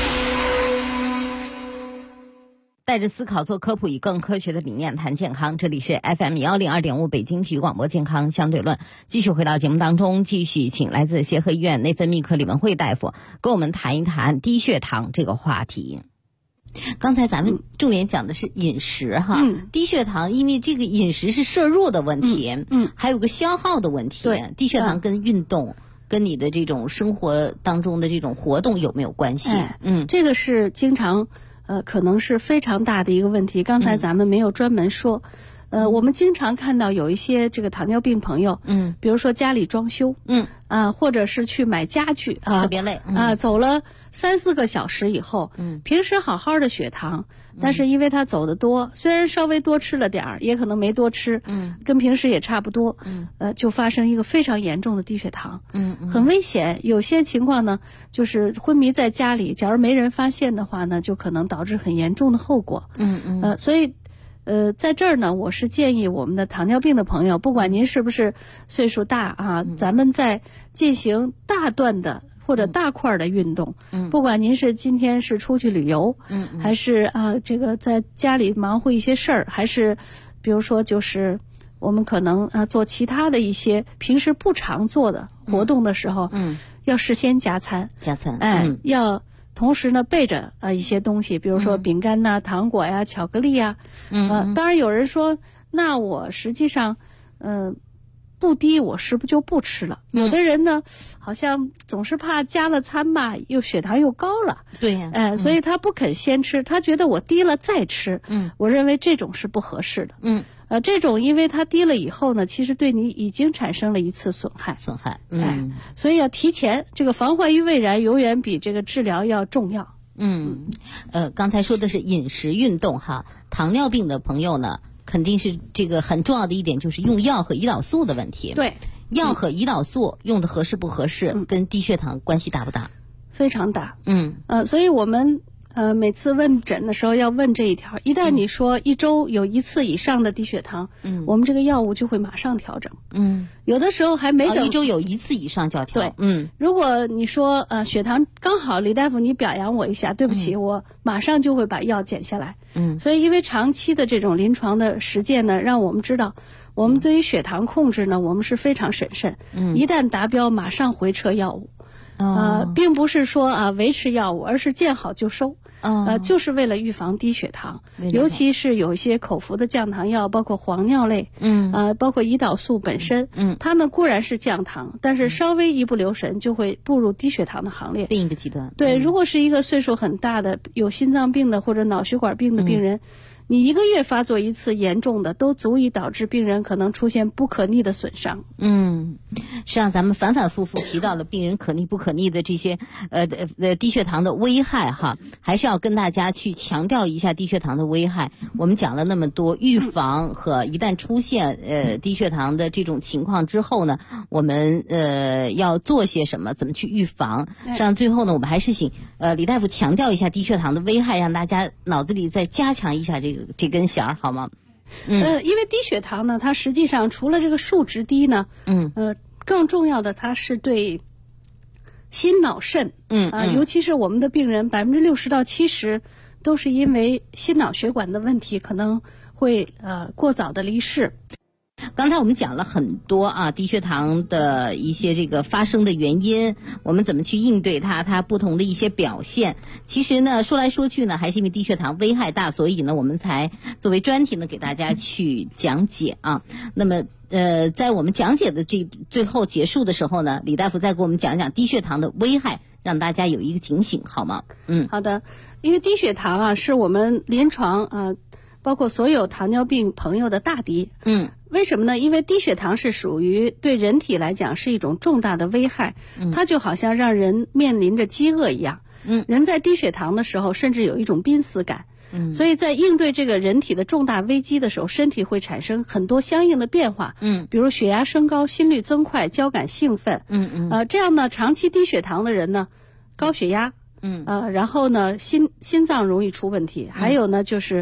带着思考做科普，以更科学的理念谈健康。这里是 FM102.5 北京体育广播健康相对论。继续回到节目当中，继续请来自协和医院内分泌科李文慧大夫跟我们谈一谈低血糖这个话题。刚才咱们重点讲的是饮食哈，低血糖因为这个饮食是摄入的问题，还有个消耗的问题。对，低血糖跟运动。跟你的这种生活当中的这种活动有没有关系？ 这个是经常可能是非常大的一个问题。刚才咱们没有专门说，我们经常看到有一些这个糖尿病朋友，比如说家里装修，或者是去买家具特别累， 走了3-4个小时以后，平时好好的血糖，但是因为他走得多，虽然稍微多吃了点儿，也可能没多吃，跟平时也差不多，就发生一个非常严重的低血糖，很危险。有些情况呢，就是昏迷在家里，假如没人发现的话呢，就可能导致很严重的后果。所以。在这儿呢，我是建议我们的糖尿病的朋友，不管您是不是岁数大啊，咱们在进行大段的或者大块的运动，不管您是今天是出去旅游，还是这个在家里忙活一些事儿，还是比如说就是我们可能做其他的一些平时不常做的活动的时候，要事先加餐，要。同时呢，备着一些东西，比如说饼干呐、糖果呀、巧克力呀。当然有人说，那我实际上，不低，我是不是就不吃了？有的人呢，好像总是怕加了餐吧，又血糖又高了。 对呀。 所以他不肯先吃，他觉得我低了再吃。我认为这种是不合适的。这种因为它低了以后呢，其实对你已经产生了一次损害。所以要提前，这个防患于未然，永远比这个治疗要重要。 刚才说的是饮食运动哈，糖尿病的朋友呢，肯定是这个很重要的一点就是用药和胰岛素的问题。 对， 药和胰岛素用的合适不合适，跟低血糖关系大不大？ 非常大。所以我们。每次问诊的时候要问这一条，一旦你说1周有1次以上的低血糖，我们这个药物就会马上调整。有的时候还没等 1周有1次以上就要调。 对，如果你说血糖刚好，李大夫你表扬我一下，对不起，我马上就会把药减下来。所以因为长期的这种临床的实践呢，让我们知道，我们对于血糖控制呢，我们是非常审慎。一旦达标，马上回撤药物。并不是说维持药物，而是见好就收。就是为了预防低血糖，尤其是有一些口服的降糖药，包括黄尿类，包括胰岛素本身，它们固然是降糖，但是稍微一不留神就会步入低血糖的行列。 另一个极端。 对，如果是一个岁数很大的有心脏病的或者脑血管病的病人，你1个月发作1次严重的，都足以导致病人可能出现不可逆的损伤。 实际上咱们反反复复提到了病人可逆不可逆的这些低血糖的危害哈，还是要跟大家去强调一下低血糖的危害。我们讲了那么多预防和一旦出现低血糖的这种情况之后呢，我们要做些什么，怎么去预防。实际上最后呢，我们还是请李大夫强调一下低血糖的危害，让大家脑子里再加强一下这根弦儿，好吗？ 因为低血糖呢，它实际上除了这个数值低呢，更重要的它是对心脑肾，尤其是我们的病人60%到70%都是因为心脑血管的问题，可能会过早的离世。 刚才我们讲了很多低血糖的一些这个发生的原因，我们怎么去应对它不同的一些表现。其实呢，说来说去呢，还是因为低血糖危害大，所以呢，我们才作为专题呢给大家去讲解啊。那么在我们讲解的最后结束的时候呢，李大夫再给我们讲讲低血糖的危害，让大家有一个警醒，好吗？ 好的。因为低血糖是我们临床包括所有糖尿病朋友的大敌。为什么呢？因为低血糖是属于对人体来讲是一种重大的危害，它就好像让人面临着饥饿一样。人在低血糖的时候，甚至有一种濒死感。所以在应对这个人体的重大危机的时候，身体会产生很多相应的变化。比如血压升高、心率增快、交感兴奋。这样呢，长期低血糖的人呢，高血压。然后呢，心脏容易出问题。还有呢，就是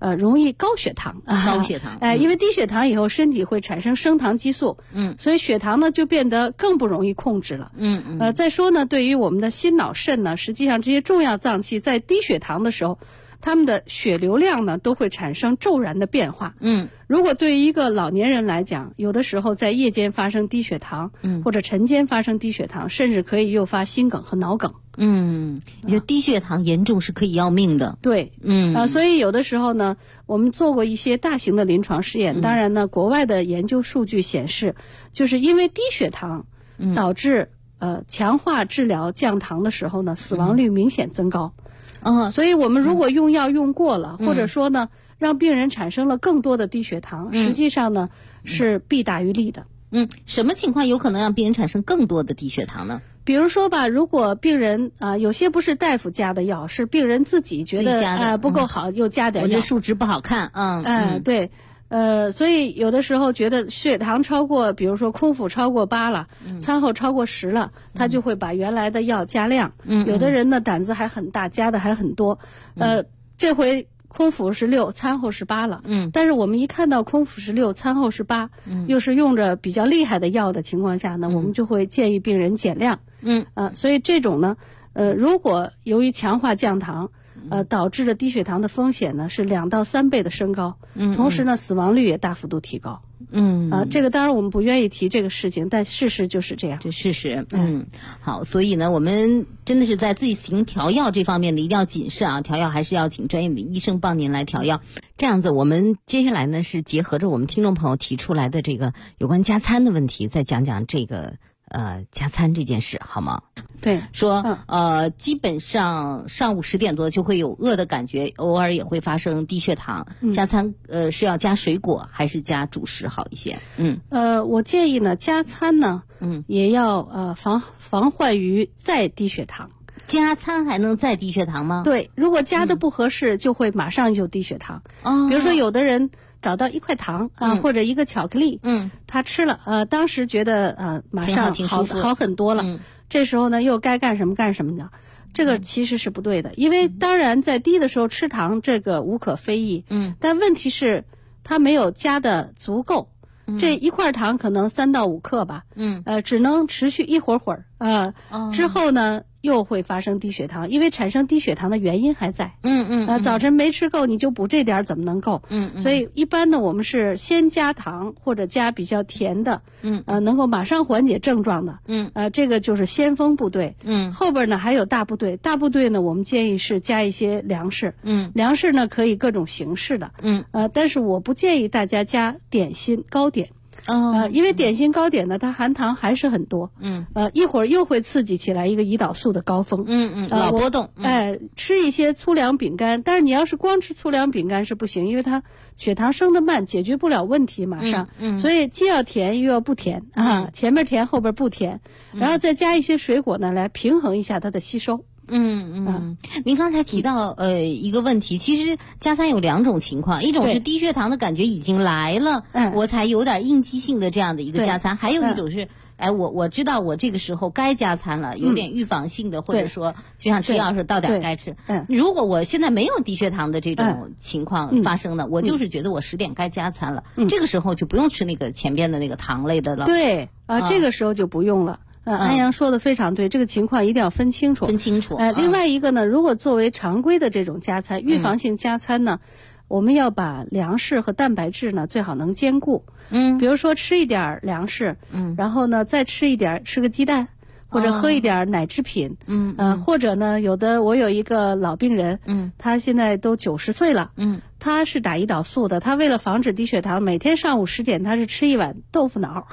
容易高血糖。 高血糖。 因为低血糖以后身体会产生升糖激素，所以血糖呢就变得更不容易控制了。再说呢，对于我们的心脑肾呢，实际上这些重要脏器在低血糖的时候，他们的血流量呢都会产生骤然的变化。如果对于一个老年人来讲，有的时候在夜间发生低血糖，或者晨间发生低血糖，甚至可以诱发心梗和脑梗。 你说低血糖严重是可以要命的。 对，所以有的时候呢，我们做过一些大型的临床试验，当然呢，国外的研究数据显示，就是因为低血糖导致强化治疗降糖的时候呢，死亡率明显增高。所以我们如果用药用过了，或者说呢，让病人产生了更多的低血糖，实际上呢是弊大于利的。 什么情况有可能让病人产生更多的低血糖呢？ 比如说吧，如果病人有些不是大夫加的药，是病人自己觉得不够好，又加点药， 我这数值不好看。 对。所以有的时候觉得血糖超过，比如说空腹超过8了，餐后超过10了，他就会把原来的药加量。有的人呢胆子还很大，加的还很多。这回空腹是6，餐后是8了。但是我们一看到空腹是6，餐后是8，又是用着比较厉害的药的情况下呢，我们就会建议病人减量。所以这种呢，如果由于强化降糖，导致的低血糖的风险呢是2到3倍的升高，同时呢死亡率也大幅度提高。这个当然我们不愿意提这个事情，但事实就是这样。 这事实。好，所以呢，我们真的是在自行调药这方面的一定要谨慎啊，调药还是要请专业的医生帮您来调药。这样子，我们接下来呢是结合着我们听众朋友提出来的这个有关加餐的问题，再讲讲这个加餐这件事，好吗？ 对， 说基本上上午10点多就会有饿的感觉，偶尔也会发生低血糖。加餐是要加水果还是加主食好一些？ 我建议呢，加餐呢，也要防患于再低血糖。 加餐还能再低血糖吗？ 对，如果加的不合适，就会马上就低血糖。比如说有的人找到1块糖或者一个巧克力，他吃了，当时觉得马上好很多了。这时候呢，又该干什么干什么的，这个其实是不对的。因为当然在低的时候吃糖，这个无可非议。但问题是它没有加的足够。这1块糖可能3到5克吧，只能持续一会儿，之后呢又会发生低血糖，因为产生低血糖的原因还在。早晨没吃够，你就补这点怎么能够？所以一般呢，我们是先加糖或者加比较甜的，能够马上缓解症状的，这个就是先锋部队。后边呢还有大部队，大部队呢我们建议是加一些粮食，粮食呢可以各种形式的，但是我不建议大家加点心糕点。因为点心糕点呢，它含糖还是很多，一会儿又会刺激起来一个胰岛素的高峰， 老波动， 吃一些粗粮饼干，但是你要是光吃粗粮饼干是不行，因为它血糖升得慢，解决不了问题马上，所以既要甜又要不甜前面甜后边不甜，然后再加一些水果呢来平衡一下它的吸收。 您刚才提到一个问题，其实加餐有2种情况，一种是低血糖的感觉已经来了，我才有点应激性的这样的一个加餐，还有一种是我知道我这个时候该加餐了，有点预防性的，或者说就像吃药似的到点该吃。如果我现在没有低血糖的这种情况发生的，我就是觉得我10点该加餐了，这个时候就不用吃那个前边的那个糖类的了。 对，这个时候就不用了。安阳说的非常对，这个情况一定要分清楚。另外一个呢，如果作为常规的这种加餐，预防性加餐呢，我们要把粮食和蛋白质呢最好能兼顾。比如说吃一点粮食，然后呢再吃个鸡蛋，或者喝一点奶制品，或者呢我有一个老病人，他现在都90岁了，他是打胰岛素的，他为了防止低血糖，每天上午10点他是吃一碗豆腐脑，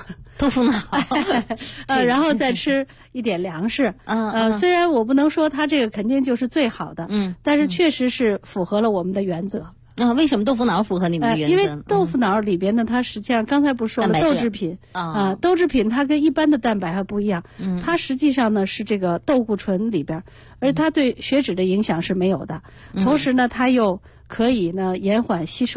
然后再吃一点粮食。虽然我不能说他这个肯定就是最好的，但是确实是符合了我们的原则。 为什么豆腐脑符合你们的原则？ 因为豆腐脑里边呢，它实际上刚才不是说了豆制品豆制品它跟一般的蛋白还不一样，它实际上呢是这个豆固醇里边，而它对血脂的影响是没有的，同时呢它又可以呢延缓吸收。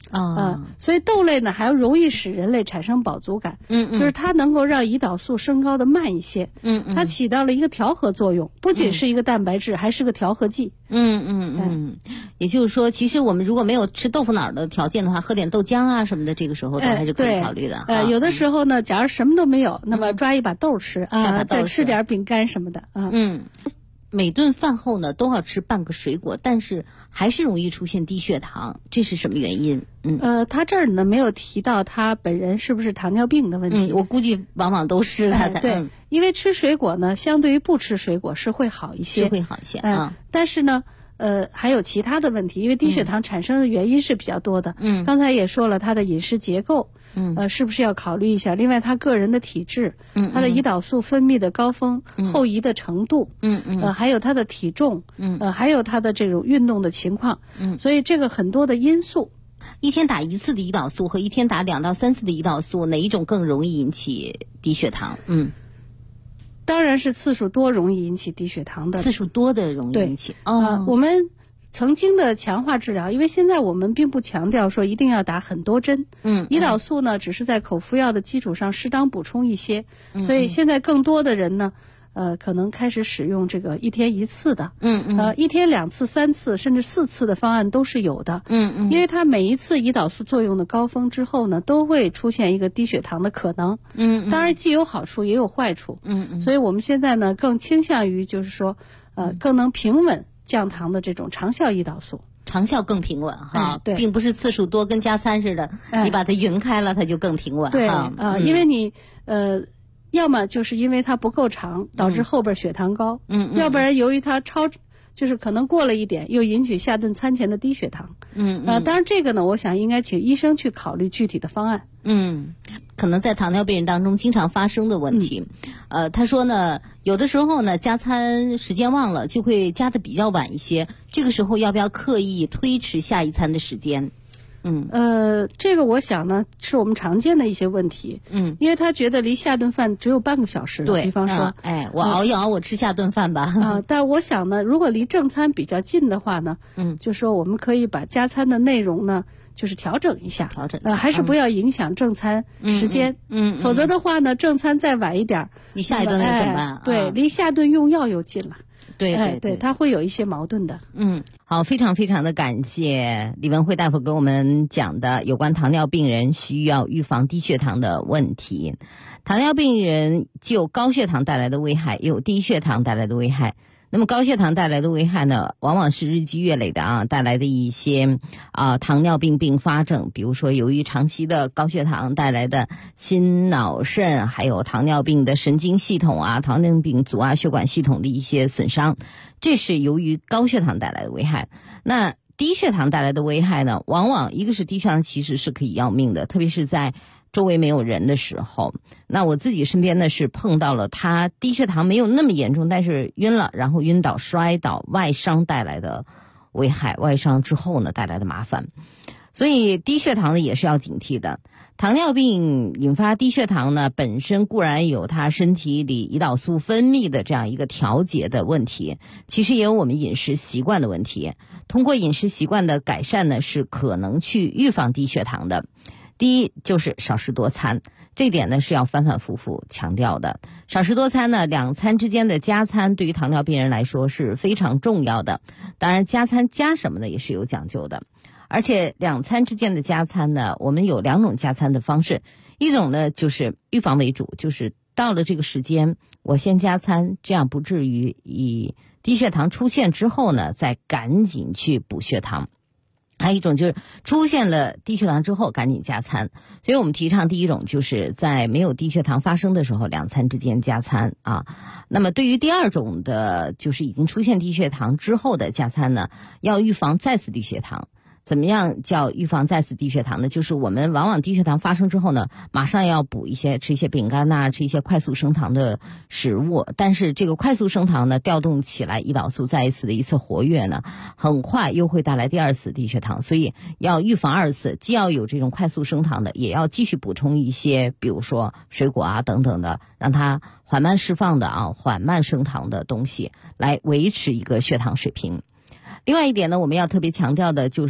所以豆类呢还容易使人类产生饱足感，就是它能够让胰岛素升高的慢一些，它起到了一个调和作用，不仅是一个蛋白质，还是个调和剂。 也就是说，其实我们如果没有吃豆腐脑的条件的话，喝点豆浆啊什么的，这个时候都还是可以考虑的。 有的时候呢，假如什么都没有，那么抓一把豆吃啊，再吃点饼干什么的啊。 每顿饭后呢都要吃半个水果，但是还是容易出现低血糖，这是什么原因？ 他这儿呢没有提到他本人是不是糖尿病的问题。 我估计往往都是他才。 对，因为吃水果呢，相对于不吃水果是会好一些，但是呢。还有其他的问题，因为低血糖产生的原因是比较多的。刚才也说了，他的饮食结构，是不是要考虑一下？另外，他个人的体质，他的胰岛素分泌的高峰、后移的程度，还有他的体重，还有他的这种运动的情况，所以这个很多的因素。 一天打1次的胰岛素和一天打2到3次的胰岛素，哪一种更容易引起低血糖？ 当然是次数多容易引起低血糖的， 次数多的容易引起。 我们曾经的强化治疗，因为现在我们并不强调说一定要打很多针，胰岛素呢只是在口服药的基础上适当补充一些，所以现在更多的人呢，可能开始使用这个1天1次的，1天2次、3次甚至4次的方案都是有的，因为它每一次胰岛素作用的高峰之后呢，都会出现一个低血糖的可能，当然既有好处也有坏处，所以我们现在呢更倾向于就是说，更能平稳降糖的这种长效胰岛素。 长效更平稳哈，对，并不是次数多跟加餐似的，你把它匀开了，它就更平稳。 对因为你要么就是因为它不够长，导致后边血糖高，要不然由于它就是可能过了一点，又引起下顿餐前的低血糖。当然这个呢，我想应该请医生去考虑具体的方案。 可能在糖尿病人当中经常发生的问题。他说呢，有的时候呢加餐时间忘了，就会加的比较晚一些，这个时候要不要刻意推迟下一餐的时间？ 这个我想呢是我们常见的一些问题。因为他觉得离下顿饭只有半个小时， 对， 比方说， 我熬一熬，我吃下顿饭吧。 但我想呢，如果离正餐比较近的话呢，就说我们可以把加餐的内容呢，就是调整一下，还是不要影响正餐时间。否则的话呢，正餐再晚一点， 你下一顿怎么办？ 对，离下顿用药又近了。 对， 它会有一些矛盾的。 好，非常非常的感谢李文慧大夫给我们讲的有关糖尿病人需要预防低血糖的问题。糖尿病人既有高血糖带来的危害，也有低血糖带来的危害。那么高血糖带来的危害呢，往往是日积月累的带来的一些糖尿病并发症，比如说由于长期的高血糖带来的心脑肾，还有糖尿病的神经系统糖尿病足血管系统的一些损伤，这是由于高血糖带来的危害。那低血糖带来的危害呢，往往一个是低血糖其实是可以要命的，特别是在周围没有人的时候。那我自己身边呢是碰到了他低血糖没有那么严重，但是晕了，然后晕倒摔倒外伤带来的危害，外伤之后呢带来的麻烦。所以低血糖呢也是要警惕的。糖尿病引发低血糖呢，本身固然有他身体里胰岛素分泌的这样一个调节的问题，其实也有我们饮食习惯的问题。通过饮食习惯的改善呢，是可能去预防低血糖的。第一就是少食多餐，这点呢是要反反复复强调的。少食多餐呢，2餐之间的加餐对于糖尿病人来说是非常重要的。当然加餐加什么呢也是有讲究的。而且2餐之间的加餐呢，我们有2种加餐的方式。一种呢就是预防为主，就是到了这个时间我先加餐，这样不至于以低血糖出现之后呢再赶紧去补血糖。还有一种就是出现了低血糖之后赶紧加餐，所以我们提倡第一种就是在没有低血糖发生的时候2餐之间加餐那么对于第二种的就是已经出现低血糖之后的加餐呢，要预防再次低血糖。怎么样叫预防再次低血糖呢？就是我们往往低血糖发生之后呢，马上要补吃一些饼干吃一些快速升糖的食物，但是这个快速升糖呢，调动起来胰岛素再一次活跃呢，很快又会带来第二次低血糖，所以要预防2次，既要有这种快速升糖的，也要继续补充一些比如说水果等等的，让它缓慢释放的缓慢升糖的东西来维持一个血糖水平。另外一点呢，我们要特别强调的就是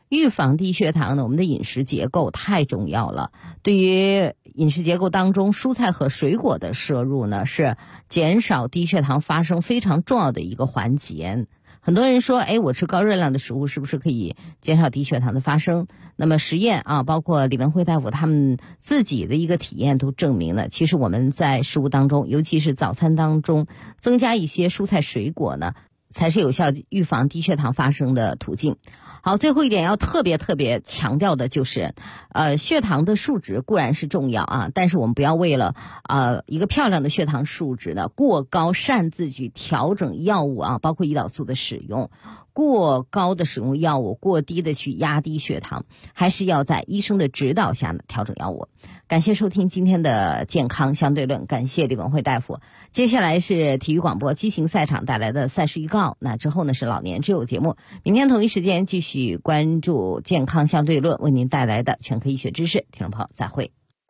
预防低血糖呢，我们的饮食结构太重要了。对于饮食结构当中，蔬菜和水果的摄入呢，是减少低血糖发生非常重要的一个环节。很多人说，我吃高热量的食物是不是可以减少低血糖的发生？那么实验啊，包括李文辉大夫他们自己的一个体验都证明了，其实我们在食物当中，尤其是早餐当中，增加一些蔬菜水果呢，才是有效预防低血糖发生的途径。好，最后一点要特别强调的就是，血糖的数值固然是重要啊，但是我们不要为了一个漂亮的血糖数值呢过高擅自去调整药物啊，包括胰岛素的使用，过高的使用药物，过低的去压低血糖，还是要在医生的指导下呢调整药物。感谢收听今天的健康相对论，感谢李文辉大夫。接下来是体育广播激情赛场带来的赛事预告，那之后呢是老年之友节目。明天同一时间继续关注健康相对论为您带来的全科医学知识，听众朋友再会。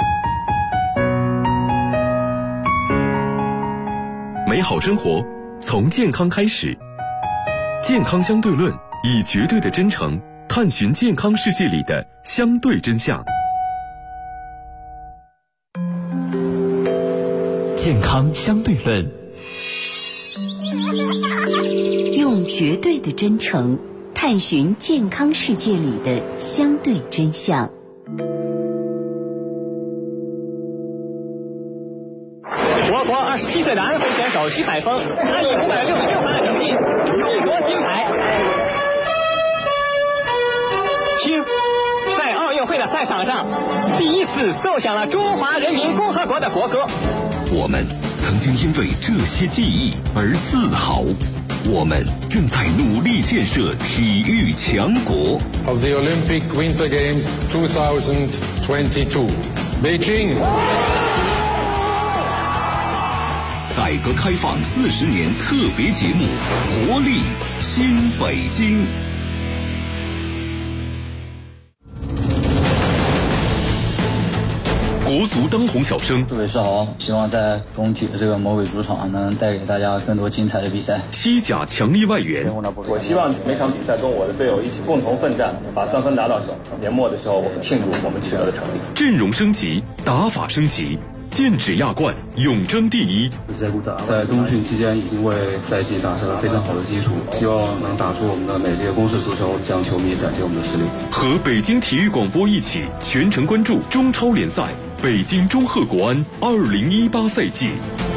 美好生活从健康开始，健康相对论以绝对的真诚探寻健康世界里的相对真相。 健康相对论， 用绝对的真诚探寻健康世界里的相对真相。 我国27岁的安徽选手徐海峰，他以566分的成绩勇夺金牌。在奥运会的赛场上，第一次奏响了中华人民共和国的国歌。 我们曾经因为这些记忆而自豪，我们正在努力建设体育强国。 Of the Olympic Winter Games 2022, Beijing. 改革开放40年特别节目，活力新北京。 国足当红小生， 各位是好，希望在工体的这个魔鬼主场能带给大家更多精彩的比赛。 西甲强力外援， 我希望每场比赛跟我的队友一起共同奋战，把3分拿到手。年末的时候，我们庆祝我们取得的成绩。 阵容升级，打法升级，剑指亚冠，永争第一。 在冬训期间已经为赛季打下了非常好的基础，希望能打出我们的美丽的攻势足球，向球迷展现我们的实力。 和北京体育广播一起全程关注中超联赛北京中赫国安2018赛季。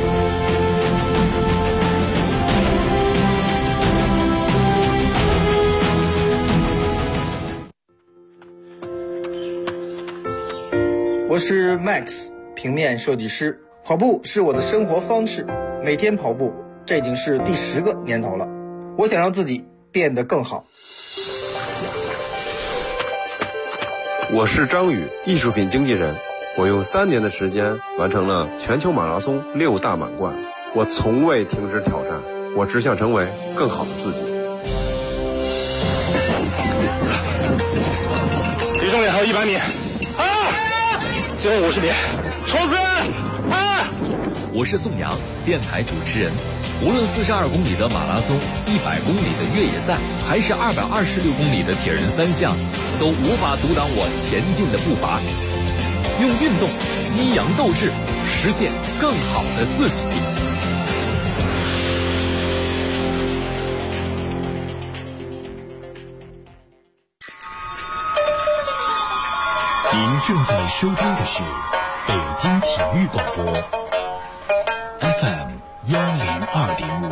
我是 Max， 平面设计师。跑步是我的生活方式，每天跑步，这已经是第10个年头了。我想让自己变得更好。 我是张宇，艺术品经纪人。我用3年的时间完成了全球马拉松6大满贯。我从未停止挑战，我只想成为更好的自己。 离终点还有100米，最后50米，冲刺！ 我是宋阳，电台主持人。无论42公里的马拉松、100公里的越野赛，还是226公里的铁人3项，都无法阻挡我前进的步伐。用运动激扬斗志，实现更好的自己。 您正在收听的是北京体育广播 FM 102.5。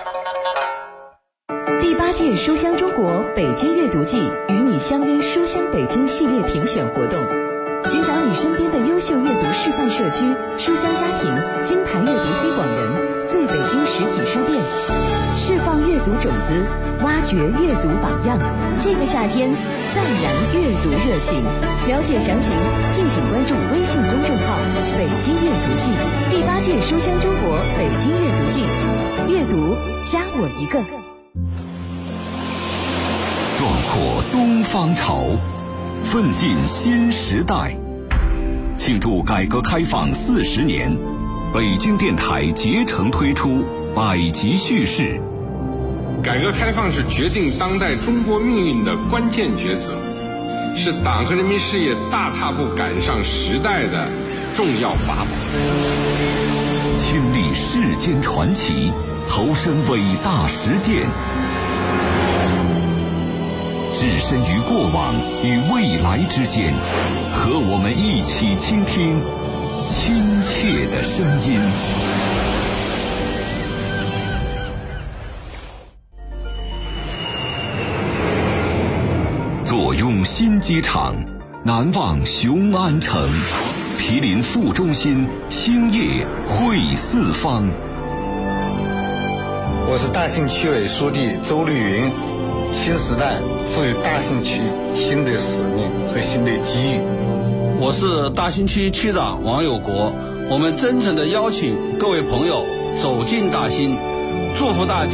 第8届书香中国北京阅读季与你相约书香北京系列评选活动，寻找你身边的优秀阅读示范社区、书香家庭、金牌阅读推广人、最北京实体书店，释放阅读种子，挖掘阅读榜样。这个夏天再燃阅读热情。了解详情，敬请关注微信公众号“北京阅读季”。第8届书香中国北京阅读季，阅读加我一个。 壮阔东方潮，奋进新时代。庆祝改革开放40年，北京电台竭诚推出百集叙事。 改革开放是决定当代中国命运的关键抉择。 是党和人民事业大踏步赶上时代的重要法宝。 亲历世间传奇，投身伟大实践，置身于过往与未来之间，和我们一起倾听亲切的声音。坐拥新机场，难忘雄安城，毗邻副中心，兴业汇四方。 我是大兴区委书记周绿云。新时代赋予大兴区新的使命和新的机遇。 我是大兴区区长王有国。我们真诚地邀请各位朋友走进大兴，祝福大家